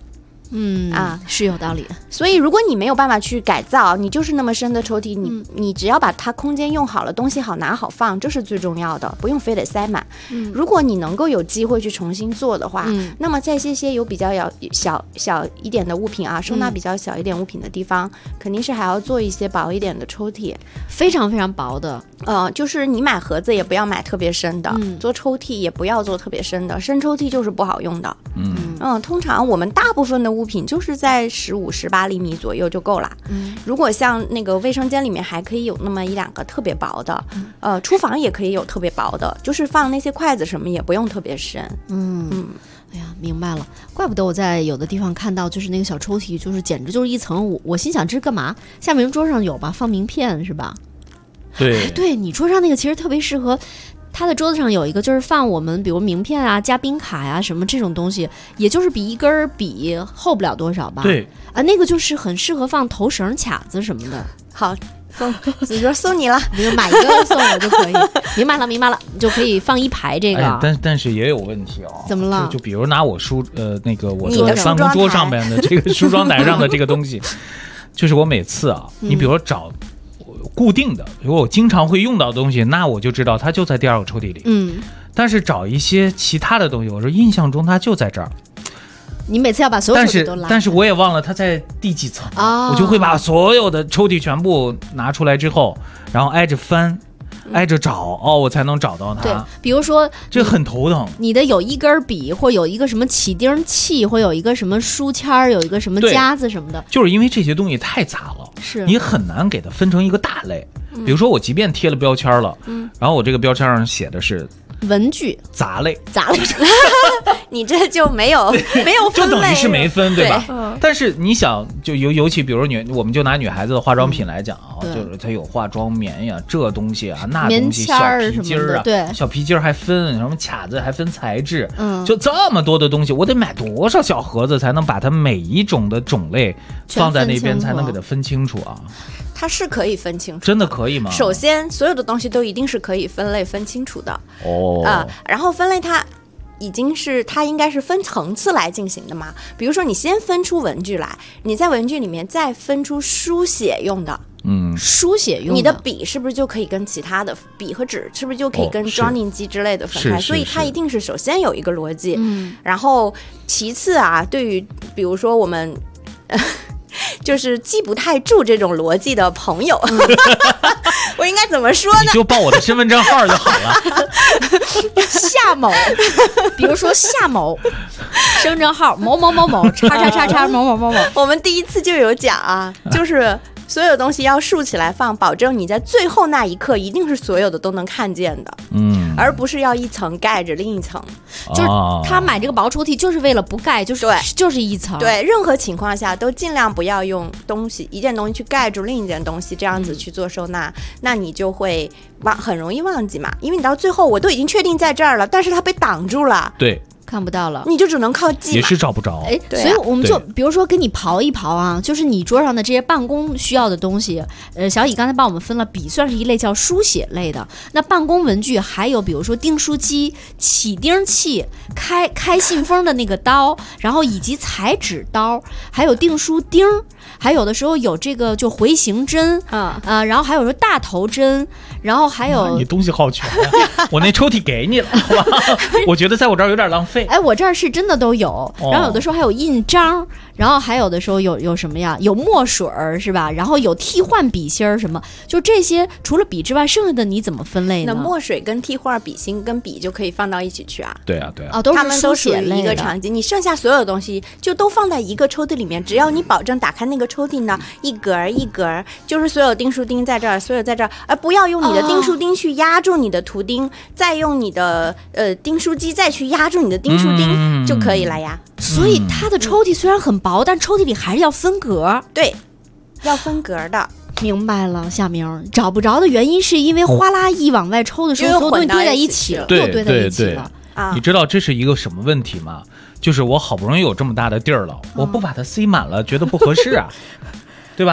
是有道理。 所以如果你没有办法去改造，你就是那么深的抽屉，你只要把它空间用好了，东西好拿好放，这是最重要的，不用非得塞满。如果你能够有机会去重新做的话，那么在这些有比较小一点的物品啊，收纳比较小一点物品的地方，肯定是还要做一些薄一点的抽屉， 非常非常薄的。 就是你买盒子也不要买特别深的，做抽屉也不要做特别深的，深抽屉就是不好用的。通常我们大部分的物品就是在15、18厘米左右就够了。如果像那个卫生间里面还可以有那么1、2个特别薄的，厨房也可以有特别薄的，就是放那些筷子什么也不用特别深。 哎呀，明白了，怪不得我在有的地方看到，就是那个小抽屉，就是简直就是一层。我心想这是干嘛？夏明桌上有吧，放名片是吧？ 对， 对你桌上那个其实特别适合。他的桌子上有一个就是放我们比如名片啊、嘉宾卡呀、什么这种东西，也就是比一根笔厚不了多少吧。 对啊，那个就是很适合放头绳、卡子什么的。 好，子卓送你了， 你就买一个送我就可以。明白了，你就可以放一排这个。 但是也有问题哦。 怎么了？ 就比如拿我我的办公桌上面的这个梳妆台上的这个东西，就是我每次啊，你比如说找固定的，如果我经常会用到的东西，那我就知道它就在第2个抽屉里。但是找一些其他的东西，我说印象中它就在这儿。 你每次要把所有抽屉都拉， 但是我也忘了它在第几层，我就会把所有的抽屉全部拿出来之后，然后挨着翻。挨着找我才能找到它。 对，比如说这很头疼。 你的有一根笔，或有一个什么起钉器，或有一个什么书签，有一个什么夹子什么的， 就是因为这些东西太杂了， 是你很难给它分成一个大类。比如说我即便贴了标签了，然后我这个标签上写的是文具杂类， 你这就没有分类， 就等于是没分，对吧？但是你想，就尤其比如我们就拿女孩子的化妆品来讲啊，就是它有化妆棉呀，这东西啊，那东西，小皮筋儿啊， 对， 小皮筋儿还分什么卡子，还分材质，就这么多的东西，我得买多少小盒子才能把它每一种的种类放在那边，才能给它分清楚啊？ 它是可以分清楚， 真的可以吗？ 首先，所有的东西都一定是可以分类分清楚的然后分类它应该是分层次来进行的嘛。比如说，你先分出文具来，你在文具里面再分出书写用的。 书写用的， 你的笔是不是就可以跟其他的笔和纸是不是就可以跟装订机之类的分开？所以它一定是首先有一个逻辑，然后其次啊，对于比如说我们就是记不太住这种逻辑的朋友，我应该怎么说呢？ 你就报我的身份证号就好了。 夏某，比如说夏某，身份证号某某某某叉叉叉叉某某某某。 我们第一次就有讲啊，就是所有东西要竖起来放，保证你在最后那一刻一定是所有的都能看见的，而不是要一层盖着另一层。 就是他买这个薄抽屉就是为了不盖，就是一层。 对，任何情况下都尽量不要用一件东西去盖住另一件东西，这样子去做收纳，那你就会很容易忘记嘛，因为你到最后我都已经确定在这儿了，但是它被挡住了。 对。 看不到了， 你就只能靠记， 也是找不着。 所以我们就比如说给你刨一刨啊，就是你桌上的这些办公需要的东西。小乙刚才帮我们分了，笔算是一类叫书写类的，那办公文具还有比如说订书机、起钉器、开信封的那个刀，然后以及裁纸刀，还有订书钉，还有的时候有这个就回形针然后还有说大头针，然后还有你东西好全呀！我那抽屉给你了，好吧？我觉得在我这儿有点浪费。 我这儿是真的都有，然后有的时候还有印章，然后还有的时候有什么呀？有墨水是吧？然后有替换笔芯什么，就这些除了笔之外，剩下的你怎么分类呢？ 那墨水跟替换笔芯跟笔就可以放到一起去啊？ 对啊， 他们都属于一个场景，你剩下所有东西就都放在一个抽屉里面，只要你保证打开那个抽屉呢，一格一格，就是所有订书钉在这儿，所有在这儿，而不要用你的订书钉去压住你的图钉，再用你的订书机再去压住你的订书钉就可以了呀。 所以它的抽屉虽然很薄，但抽屉里还是要分格。 对，要分格的。 明白了，夏明找不着的原因是因为哗啦一往外抽的时候，所有东西堆在一起了， 对堆在一起了。 你知道这是一个什么问题吗？就是我好不容易有这么大的地儿了，我不把它塞满了，觉得不合适啊，对吧？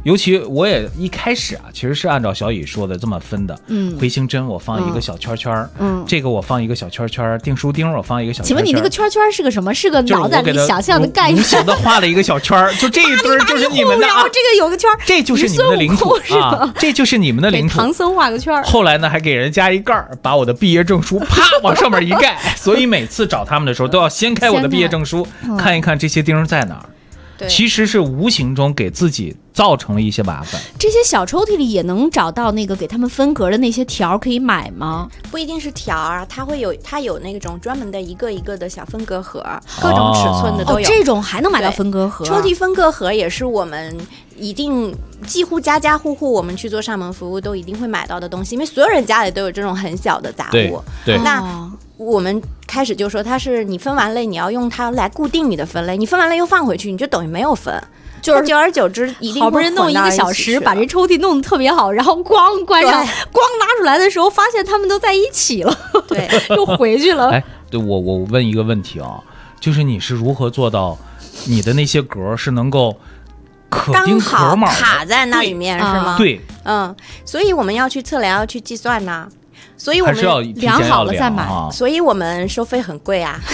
尤其我也一开始啊，其实是按照小乙说的这么分的。回形针我放一个小圈圈，这个我放一个小圈圈，订书钉我放一个小圈圈。 请问你那个圈圈是个什么？是个脑袋里想象的概念。 无形的画了一个小圈，就这一堆就是你们的啊。 这个有个圈， 这就是你们的领土啊，这就是你们的领土。 唐僧画个圈。 后来呢，还给人加一盖，把我的毕业证书啪往上面一盖，所以每次找他们的时候都要掀开我的毕业证书，看一看这些钉在哪儿。其实是无形中给自己造成了一些麻烦。 这些小抽屉里也能找到那个给他们分格的那些条，可以买吗？ 不一定是条啊，它有那种专门的一个一个的小分隔盒，各种尺寸的都有。 这种还能买到分隔盒？ 抽屉分隔盒也是我们一定几乎家家户户我们去做上门服务都一定会买到的东西，因为所有人家里都有这种很小的杂物。 对， 那我们开始就说它是你分完类，你要用它来固定你的分类，你分完类又放回去，你就等于没有分。就是久而久之，一定好不容易弄1个小时，把这抽屉弄得特别好，然后咣关上，咣拿出来的时候，发现他们都在一起了， 对， 又回去了。 哎，对我问一个问题啊，就是你是如何做到你的那些格是能够可丁可卯卡在那里面是吗？ 对， 所以我们要去测量，要去计算呐。所以我们量好了再买， 所以我们收费很贵啊。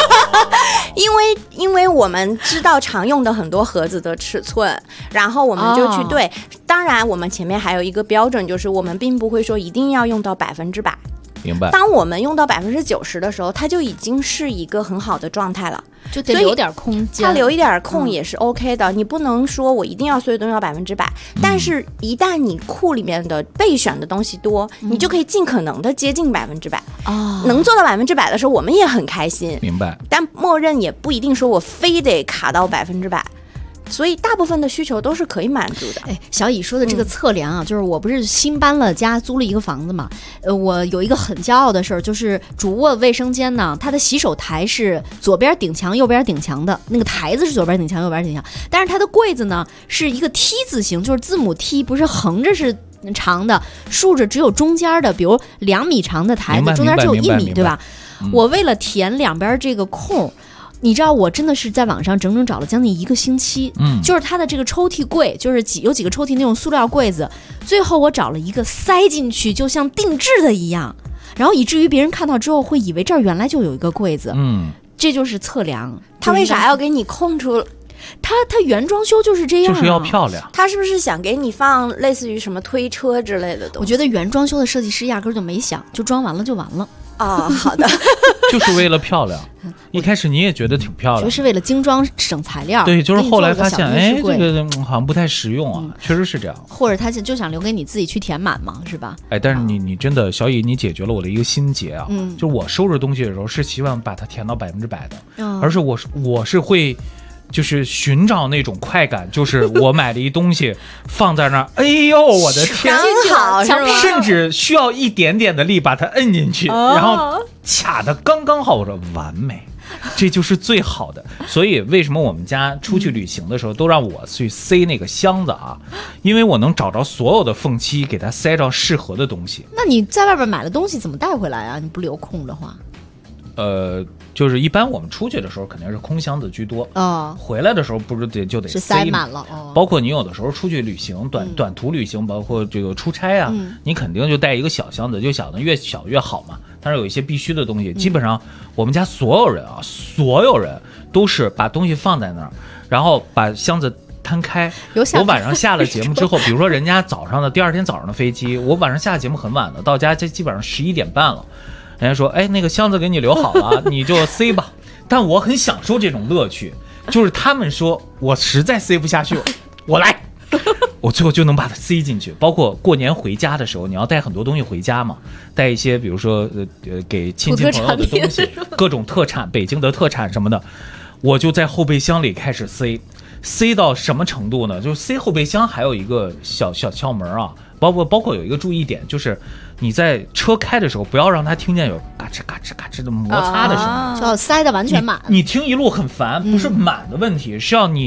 因为我们知道常用的很多盒子的尺寸，然后我们就去对。当然，我们前面还有一个标准，就是我们并不会说一定要用到100%。 明白。 当我们用到90%的时候，它就已经是一个很好的状态了， 就得留点空间。 它留一点空也是 OK 的，你不能说我一定要所有东西要100%，但是一旦你库里面的备选的东西多，你就可以尽可能的接近100%。能做到100%的时候，我们也很开心。 明白。 但默认也不一定说我非得卡到100%。所以大部分的需求都是可以满足的。 哎，小乙说的这个测量啊，就是我不是新搬了家，租了一个房子嘛。我有一个很骄傲的事儿，就是主卧卫生间呢，它的洗手台是左边顶墙右边顶墙的，那个台子是左边顶墙右边顶墙，但是它的柜子呢是一个 T 字形，就是字母 T， 不是横着是长的，竖着只有中间的，比如2米长的台子，中间只有1米，对吧？我为了填两边这个空。你知道我真的是在网上整整找了将近1个星期，就是它的这个抽屉柜，就是有几个抽屉那种塑料柜子，最后我找了一个塞进去就像定制的一样，然后以至于别人看到之后会以为这儿原来就有一个柜子，这就是测量。 他为啥要给你空出？ 他原装修就是这样， 就是要漂亮。 他是不是想给你放类似于什么推车之类的东西？ 我觉得原装修的设计师压根儿就没想，就装完了就完了。 好的。 就是为了漂亮。一开始你也觉得挺漂亮， 就是为了精装省材料。 对，就是后来发现，哎，这个好像不太实用啊，确实是这样。 或者他就想留给你自己去填满嘛，是吧？ 哎，但是你真的，小乙，你解决了我的一个心结啊，就我收拾东西的时候是希望把它填到100%的，而是我是会。就是寻找那种快感，就是我买了一东西放在那儿，哎呦我的天，甚至需要一点点的力把它摁进去，然后卡得刚刚好，我说完美，这就是最好的。所以为什么我们家出去旅行的时候都让我去塞那个箱子啊？因为我能找着所有的缝隙，给它塞着适合的东西。 那你在外边买了东西怎么带回来啊？你不留空的话？ 就是一般我们出去的时候肯定是空箱子居多，回来的时候不是就得塞满了。 包括你有的时候出去旅行，短途旅行，包括这个出差啊，你肯定就带一个小箱子，就想的越小越好嘛。但是有一些必须的东西，基本上我们家所有人都是把东西放在那儿，然后把箱子摊开。我晚上下了节目之后，比如说人家第二天早上的飞机，我晚上下节目很晚的，到家基本上11点半了。人家说，哎，那个箱子给你留好了，你就塞吧。但我很享受这种乐趣，就是他们说我实在塞不下去，我来，我最后就能把它塞进去。包括过年回家的时候，你要带很多东西回家嘛，带一些比如说给亲戚朋友的东西，各种特产，北京的特产什么的，我就在后备箱里开始塞到什么程度呢？就是塞后备箱还有一个小窍门啊，包括有一个注意点，就是你在车开的时候不要让它听见有嘎吱嘎吱嘎吱的摩擦的声音， 就要塞得完全满。 你听一路很烦，不是满的问题，是要你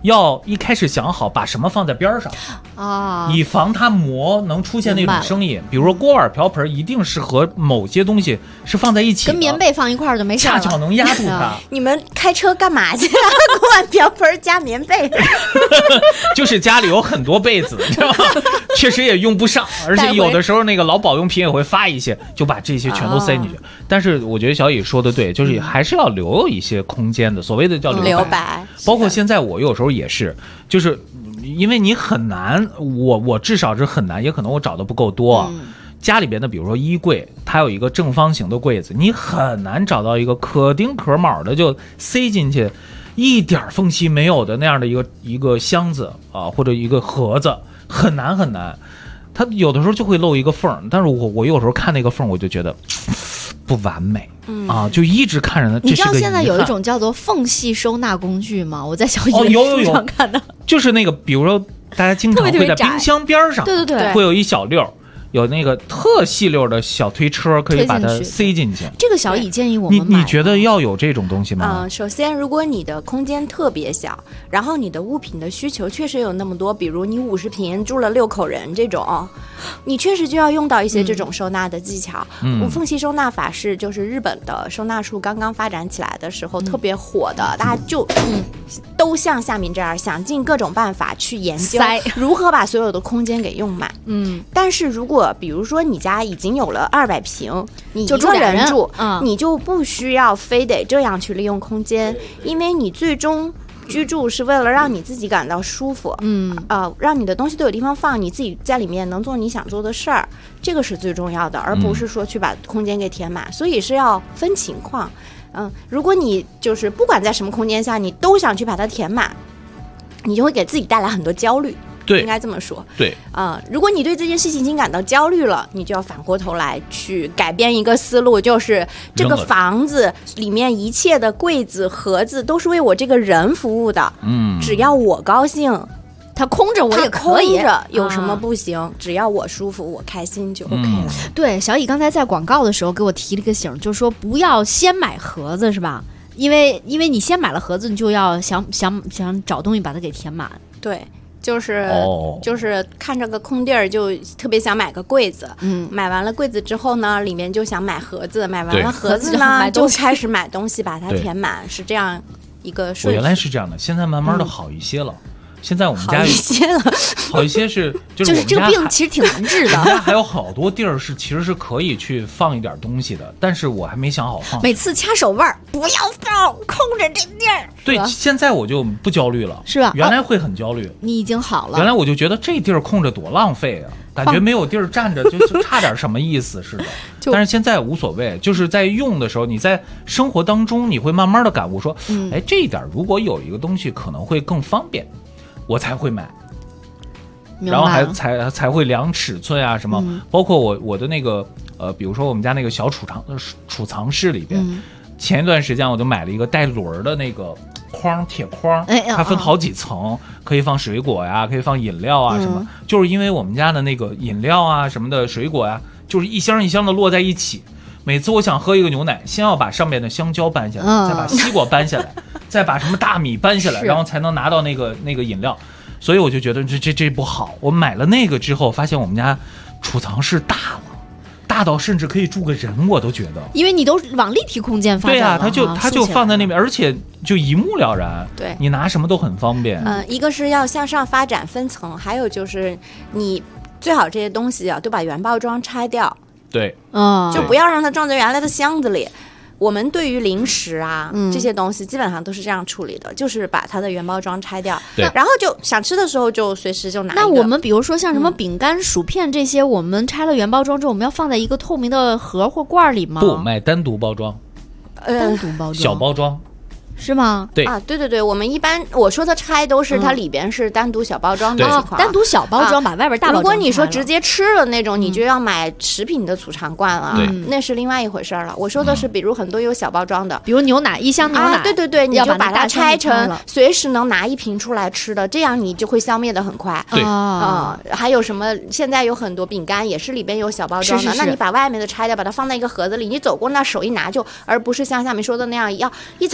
要一开始想好把什么放在边上啊， 以防它磨能出现那种声音。比如说锅碗瓢盆一定是和某些东西是放在一起的， 跟棉被放一块儿就没事了， 恰巧能压住它。 你们开车干嘛去？锅碗瓢盆加棉被， 就是家里有很多被子，你知道吗？确实也用不上，而且有的时候那个劳保用品也会发一些，就把这些全都塞进去。但是我觉得小乙说的对，就是还是要留有一些空间的，所谓的叫留白。包括现在我有时候也是，就是因为你很难，我至少是很难，也可能我找的不够多。家里边的比如说衣柜，它有一个正方形的柜子，你很难找到一个可丁可卯的就塞进去一点缝隙没有的那样的一个箱子啊，或者一个盒子，很难很难。它有的时候就会漏一个缝，但是我有时候看那个缝，我就觉得不完美。啊，就一直看着呢。 你知道现在有一种叫做缝隙收纳工具吗？我在小语有上看到， 就是那个，比如说大家经常会在冰箱边上， 对， 会有一小溜。有那个特细溜的小推车，可以把它塞进去。 这个小乙建议我们买。你觉得要有这种东西吗？ 首先，如果你的空间特别小，然后你的物品的需求确实有那么多，比如你50平住了6口人这种，你确实就要用到一些这种收纳的技巧。缝隙收纳法是就是日本的收纳术刚刚发展起来的时候特别火的，大家就都像夏明这样想尽各种办法去研究如何把所有的空间给用满。但是如果比如说你家已经有了200平，你一个人住，你就不需要非得这样去利用空间，因为你最终居住是为了让你自己感到舒服，让你的东西都有地方放，你自己在里面能做你想做的事儿，这个是最重要的，而不是说去把空间给填满。所以是要分情况，如果你就是不管在什么空间下，你都想去把它填满，你就会给自己带来很多焦虑。 对， 应该这么说。 对， 如果你对这件事情已经感到焦虑了，你就要反过头来去改变一个思路，就是这个房子里面一切的柜子、盒子都是为我这个人服务的。只要我高兴， 它空着我也可以， 有什么不行？只要我舒服，我开心就 OK 了。 对，小乙刚才在广告的时候给我提了个醒，就是说不要先买盒子，是吧？因为你先买了盒子，你就要想找东西把它给填满。 对。就是看着个空地儿，就特别想买个柜子。买完了柜子之后呢，里面就想买盒子，买完了盒子呢，就开始买东西把它填满，是这样一个顺序。 我原来是这样的，现在慢慢的好一些了。现在我们家好一些了， 好一些就是这个病其实挺难治的。 我们家还有好多地儿其实是可以去放一点东西的，但是我还没想好放。 每次掐手腕，不要放，空着这地儿。 对，现在我就不焦虑了， 是吧？ 原来会很焦虑。 你已经好了。 原来我就觉得这地儿空着多浪费啊，感觉没有地儿站着就差点什么意思似的。但是现在无所谓，就是在用的时候，你在生活当中你会慢慢的感悟说，哎，这一点如果有一个东西可能会更方便。我才会买，然后才会量尺寸啊什么，包括我的那个比如说我们家那个小储藏室里边，前一段时间我就买了一个带轮的那个铁筐，它分好几层，可以放水果呀，可以放饮料啊什么，就是因为我们家的那个饮料啊什么的水果呀，就是一箱一箱的摞在一起。每次我想喝一个牛奶，先要把上面的香蕉搬下来，再把西瓜搬下来，再把什么大米搬下来，然后才能拿到那个饮料。所以我就觉得这不好。我买了那个之后，发现我们家储藏室大到甚至可以住个人，我都觉得。因为你都往立体空间发展了。 对啊，它就放在那边，而且就一目了然。 对， 你拿什么都很方便。 一个是要向上发展分层，还有就是你最好这些东西啊都把原包装拆掉。 对， 就不要让它装在原来的箱子里。我们对于零食啊这些东西基本上都是这样处理的，就是把它的原包装拆掉，然后就想吃的时候就随时就拿一个。 那我们比如说像什么饼干、薯片这些，我们拆了原包装之后，我们要放在一个透明的盒或罐里吗？ 不，买单独包装， 单独包装， 小包装。 是吗？ 对啊，对，我们一般我说的拆都是它里边是单独小包装的情况， 单独小包装把外边大包装。 如果你说直接吃了那种，你就要买食品的储藏罐了，那是另外一回事了。我说的是，比如很多有小包装的， 比如牛奶一箱牛奶， 对，你就把它拆成随时能拿一瓶出来吃的，这样你就会消灭的很快。 对还有什么？现在有很多饼干也是里边有小包装的，那你把外面的拆掉，把它放在一个盒子里，你走过那手一拿就，而不是像下面说的那样要一层一层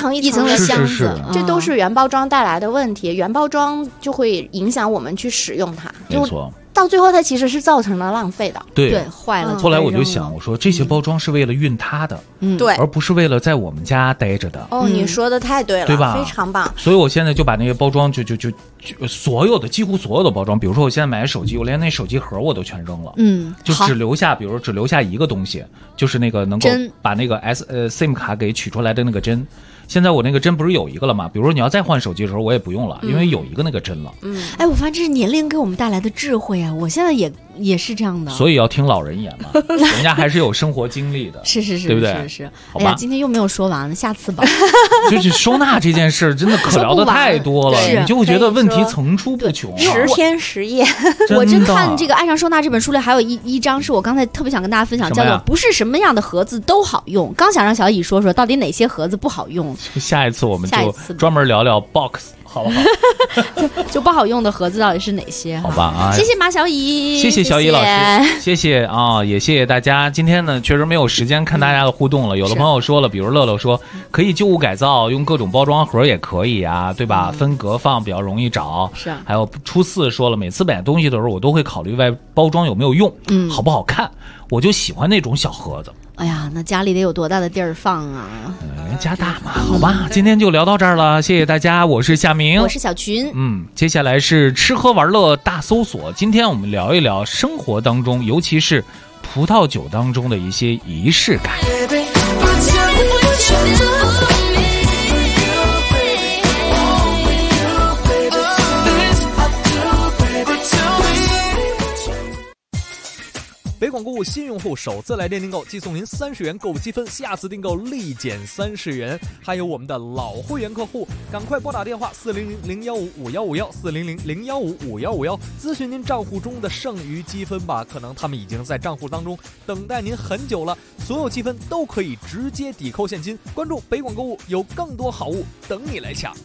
的箱子， 这都是原包装带来的问题。原包装就会影响我们去使用它， 没错。 到最后它其实是造成了浪费的， 对， 坏了。 后来我就想，我说这些包装是为了运它的， 对， 而不是为了在我们家待着的。 你说的太对了， 对吧？ 非常棒。 所以我现在就把那个包装就所有的几乎所有的包装，比如说我现在买手机，我连那手机盒我都全扔了，就只留下，比如只留下一个东西，就是那个能够把那个SIM 卡给取出来的那个针。现在我那个针不是有一个了吗？比如说你要再换手机的时候，我也不用了，因为有一个那个针了。 哎，我发现这是年龄给我们带来的智慧啊！我现在也是这样的， 所以要听老人言嘛，人家还是有生活经历的， 是， 对不对？ 是。哎呀，今天又没有说完，下次吧。 就是收纳这件事，真的可聊的太多了，你就会觉得问题层出不穷 ，10天10夜。 我这看这个《爱上收纳》这本书里还有一章是我刚才特别想跟大家分享，叫做“不是什么样的盒子都好用”。刚想让小乙说到底哪些盒子不好用。 下一次我们就专门聊聊 box， 好不好？ 就不好用的盒子到底是哪些？ 好吧啊！ 谢谢马小乙， 谢谢小乙老师，谢谢啊，也谢谢大家。今天呢，确实没有时间看大家的互动了。有的朋友说了，比如乐乐说可以旧物改造，用各种包装盒也可以啊，对吧？分隔放比较容易找。 是。 还有初四说了，每次买东西的时候，我都会考虑外包装有没有用，好不好看。我就喜欢那种小盒子。 哎呀，那家里得有多大的地儿放啊？ 家大嘛，好吧，今天就聊到这儿了，谢谢大家，我是夏明， 我是小群， 接下来是吃喝玩乐大搜索，今天我们聊一聊生活当中，尤其是葡萄酒当中的一些仪式感。 北广购物新用户首次来电订购，即送您30元购物积分，下次订购立减30元。还有我们的老会员客户，赶快拨打电话400-015-5151，400-015-5151，咨询您账户中的剩余积分吧。可能他们已经在账户当中等待您很久了，所有积分都可以直接抵扣现金。关注北广购物，有更多好物等你来抢。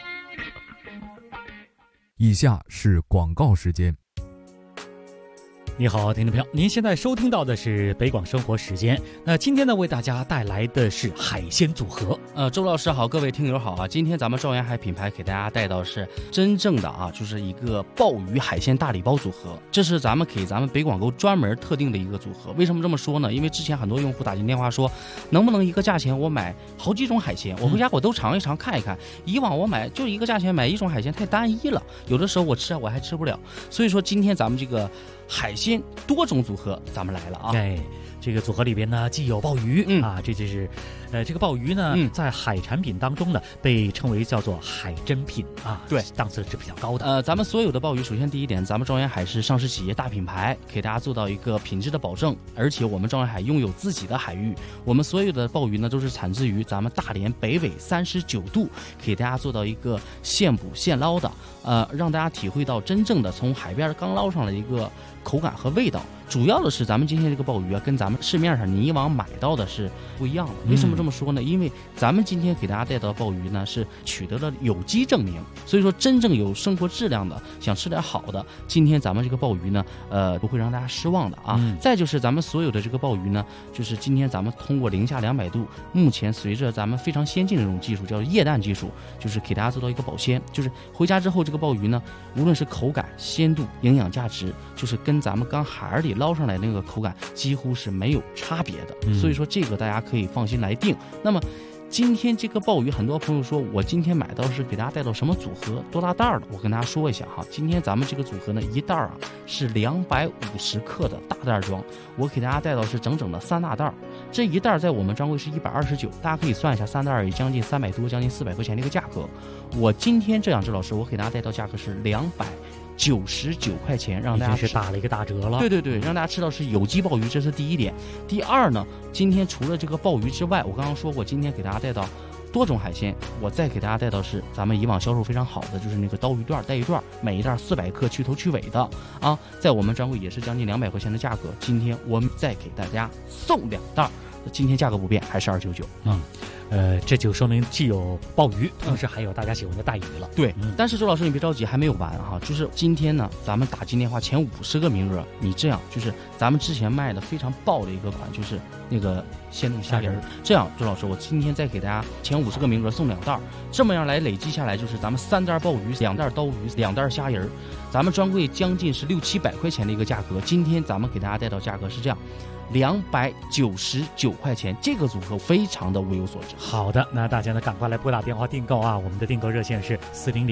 以下是广告时间。 你好，听众朋友，您现在收听到的是北广生活时间。那今天呢，为大家带来的是海鲜组合。 周老师好，各位听友好啊！今天咱们兆元海品牌给大家带到是真正的就是一个鲍鱼海鲜大礼包组合。这是咱们给咱们北广购专门特定的一个组合。为什么这么说呢？因为之前很多用户打进电话说，能不能一个价钱我买好几种海鲜，我回家我都尝一尝看一看。以往我买就一个价钱买一种海鲜太单一了，有的时候我吃我还吃不了。所以说今天咱们这个海鲜多种组合咱们来了啊！ 对，这个组合里边呢，既有鲍鱼这就是这个鲍鱼呢，在海产品当中呢，被称为叫做海珍品啊， 对， 档次是比较高的。 咱们所有的鲍鱼，首先第一点，咱们兆元海是上市企业大品牌，给大家做到一个品质的保证，而且我们兆元海拥有自己的海域，我们所有的鲍鱼呢都是产自于咱们大连北纬39度，给大家做到一个现捕现捞的，让大家体会到真正的从海边刚捞上来的一个口感和味道。主要的是咱们今天这个鲍鱼跟咱们市面上你以往买到的是不一样的。为什么这么说呢？因为咱们今天给大家带到的鲍鱼呢是取得了有机证明，所以说真正有生活质量的，想吃点好的，今天咱们这个鲍鱼呢不会让大家失望的啊。再就是咱们所有的这个鲍鱼呢，就是今天咱们通过零下200度，目前随着咱们非常先进的这种技术叫液氮技术，就是给大家做到一个保鲜，就是回家之后这个鲍鱼呢，无论是口感、鲜度、营养价值，就是跟咱们刚海里捞上来那个口感几乎是没有差别的，所以说这个大家可以放心来定。那么今天这个鲍鱼，很多朋友说我今天买到是给大家带到什么组合多大袋的，我跟大家说一下哈。今天咱们这个组合呢，一袋是250克的大袋装，我给大家带到是整整的3大袋，这一袋在我们专柜是129，大家可以算一下，3袋也将近300多，将近400块钱的一个价格。我今天这样，周老师，我给大家带到价格是299块钱，让大家已经是打了一个大折了。 对，让大家吃到是有机鲍鱼，这是第一点。第二呢，今天除了这个鲍鱼之外，我刚刚说过，今天给大家带到多种海鲜，我再给大家带到是咱们以往销售非常好的，就是那个刀鱼段带一段，每一袋400克去头去尾的啊，在我们专柜也是将近200块钱的价格。今天我们再给大家送2袋， 今天价格不变，还是299。 这就说明既有鲍鱼，同时还有大家喜欢的带鱼了。 对，但是周老师你别着急，还没有完哈。就是今天呢，咱们打进电话前50个名额，你这样就是咱们之前卖的非常爆的一个款，就是那个鲜冻虾仁儿。这样，周老师，我今天再给大家前50个名额送2袋，这么样来累积下来，就是咱们3袋鲍鱼、2袋刀鱼、2袋虾仁儿，咱们专柜将近是600-700块钱的一个价格。今天咱们给大家带到价格是这样。299块钱，这个组合非常的物有所值。 好的，那大家呢赶快来拨打电话订购啊！我们的订购热线是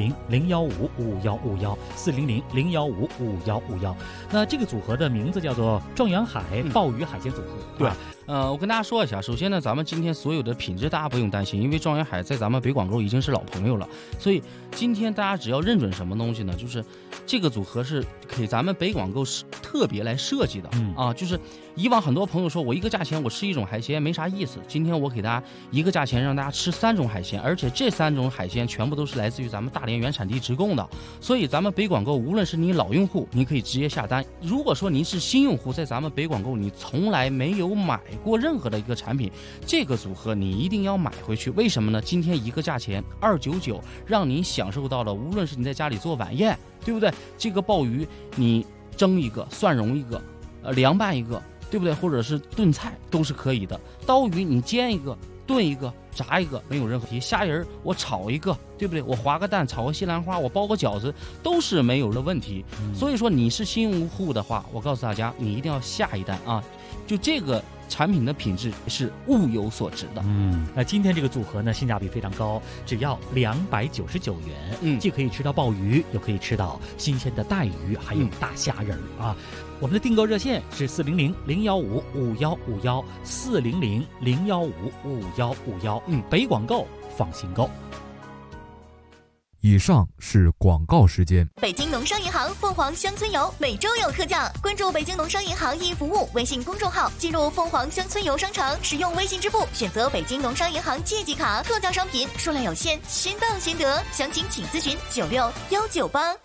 400-015-5151，400-015-5151。那这个组合的名字叫做壮阳海鲍鱼海鲜组合。 对，我跟大家说一下，首先呢，咱们今天所有的品质大家不用担心，因为壮阳海在咱们北广购已经是老朋友了，所以今天大家只要认准什么东西呢，就是这个组合是给咱们北广购特别来设计的就是以往很多朋友说我一个价钱我吃1种海鲜没啥意思，今天我给大家一个价钱让大家吃3种海鲜，而且这3种海鲜全部都是来自于咱们大连原产地直供的，所以咱们北广购无论是你老用户，你可以直接下单。如果说您是新用户，在咱们北广购你从来没有买过任何的一个产品，这个组合你一定要买回去。为什么呢？今天一个价钱299，让您享受到了无论是你在家里做晚宴，对不对？这个鲍鱼你蒸一个，蒜蓉一个，凉拌一个，对不对？或者是炖菜都是可以的。刀鱼你煎一个，炖一个，炸一个，没有任何问题。虾仁我炒一个，对不对？我划个蛋，炒个西兰花，我包个饺子，都是没有的问题。所以说你是新用户的话，我告诉大家，你一定要下一单啊！就这个产品的品质是物有所值的。 那今天这个组合呢，性价比非常高，只要299元，既可以吃到鲍鱼，又可以吃到新鲜的带鱼，还有大虾仁啊。我们的订购热线是400-015-5151，400-015-5151。北广购，放心购。 以上是广告时间。 北京农商银行凤凰乡村游每周有特价，关注北京农商银行易服务微信公众号，进入凤凰乡村游商城，使用微信支付，选择北京农商银行借记卡，特价商品数量有限，先到先得，详情请咨询96198。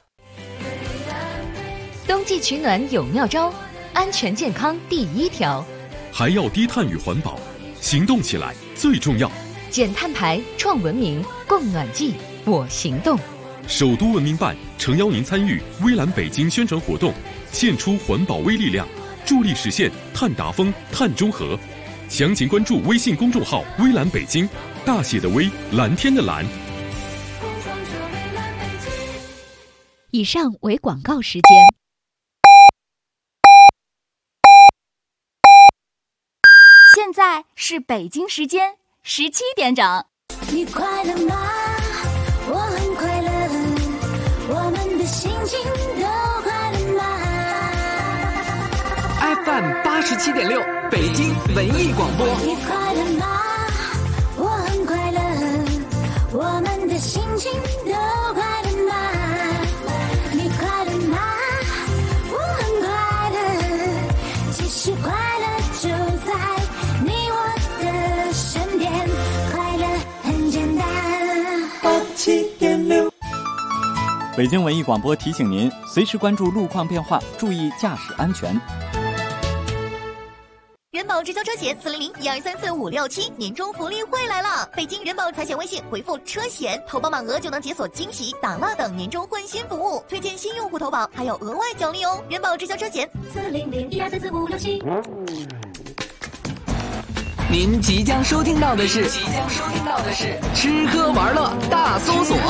冬季取暖有妙招，安全健康第1条， 还要低碳与环保，行动起来最重要。 减碳排，创文明，供暖季，我行动。 首都文明办诚邀您参与微蓝北京宣传活动，献出环保微力量，助力实现碳达峰、碳中和。详情关注微信公众号微蓝北京，大写的微，蓝天的蓝。 以上为广告时间。 现在是北京时间17点整。 你快乐吗？我很快乐，我们的心情都快乐吗 ？FM 87.6，北京文艺广播。 你快乐吗？我很快乐，我们的心情都快乐吗？你快乐吗？我很快乐，其实快乐就在你我的身边，快乐很简单。87.6， 北京文艺广播提醒您，随时关注路况变化，注意驾驶安全。 人保直销车险400-1234567年终福利会来了！北京人保财险微信回复车险，投保满额就能解锁惊喜、打蜡等年终换新服务，推荐新用户投保还有额外奖励哦！人保直销车险400-1234567。 您即将收听到的是吃喝玩乐大搜索。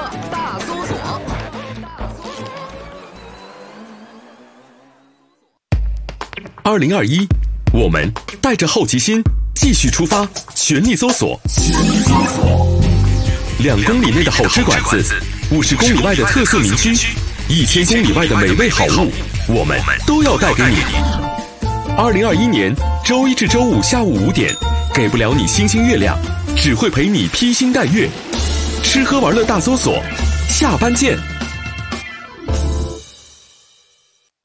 2021，我们带着好奇心继续出发，全力搜索。2公里内的好吃馆子，50公里外的特色名区，1000公里外的美味好物，我们都要带给你。2021年周一至周五下午5点，给不了你星星月亮，只会陪你披星戴月。吃喝玩乐大搜索，下班见。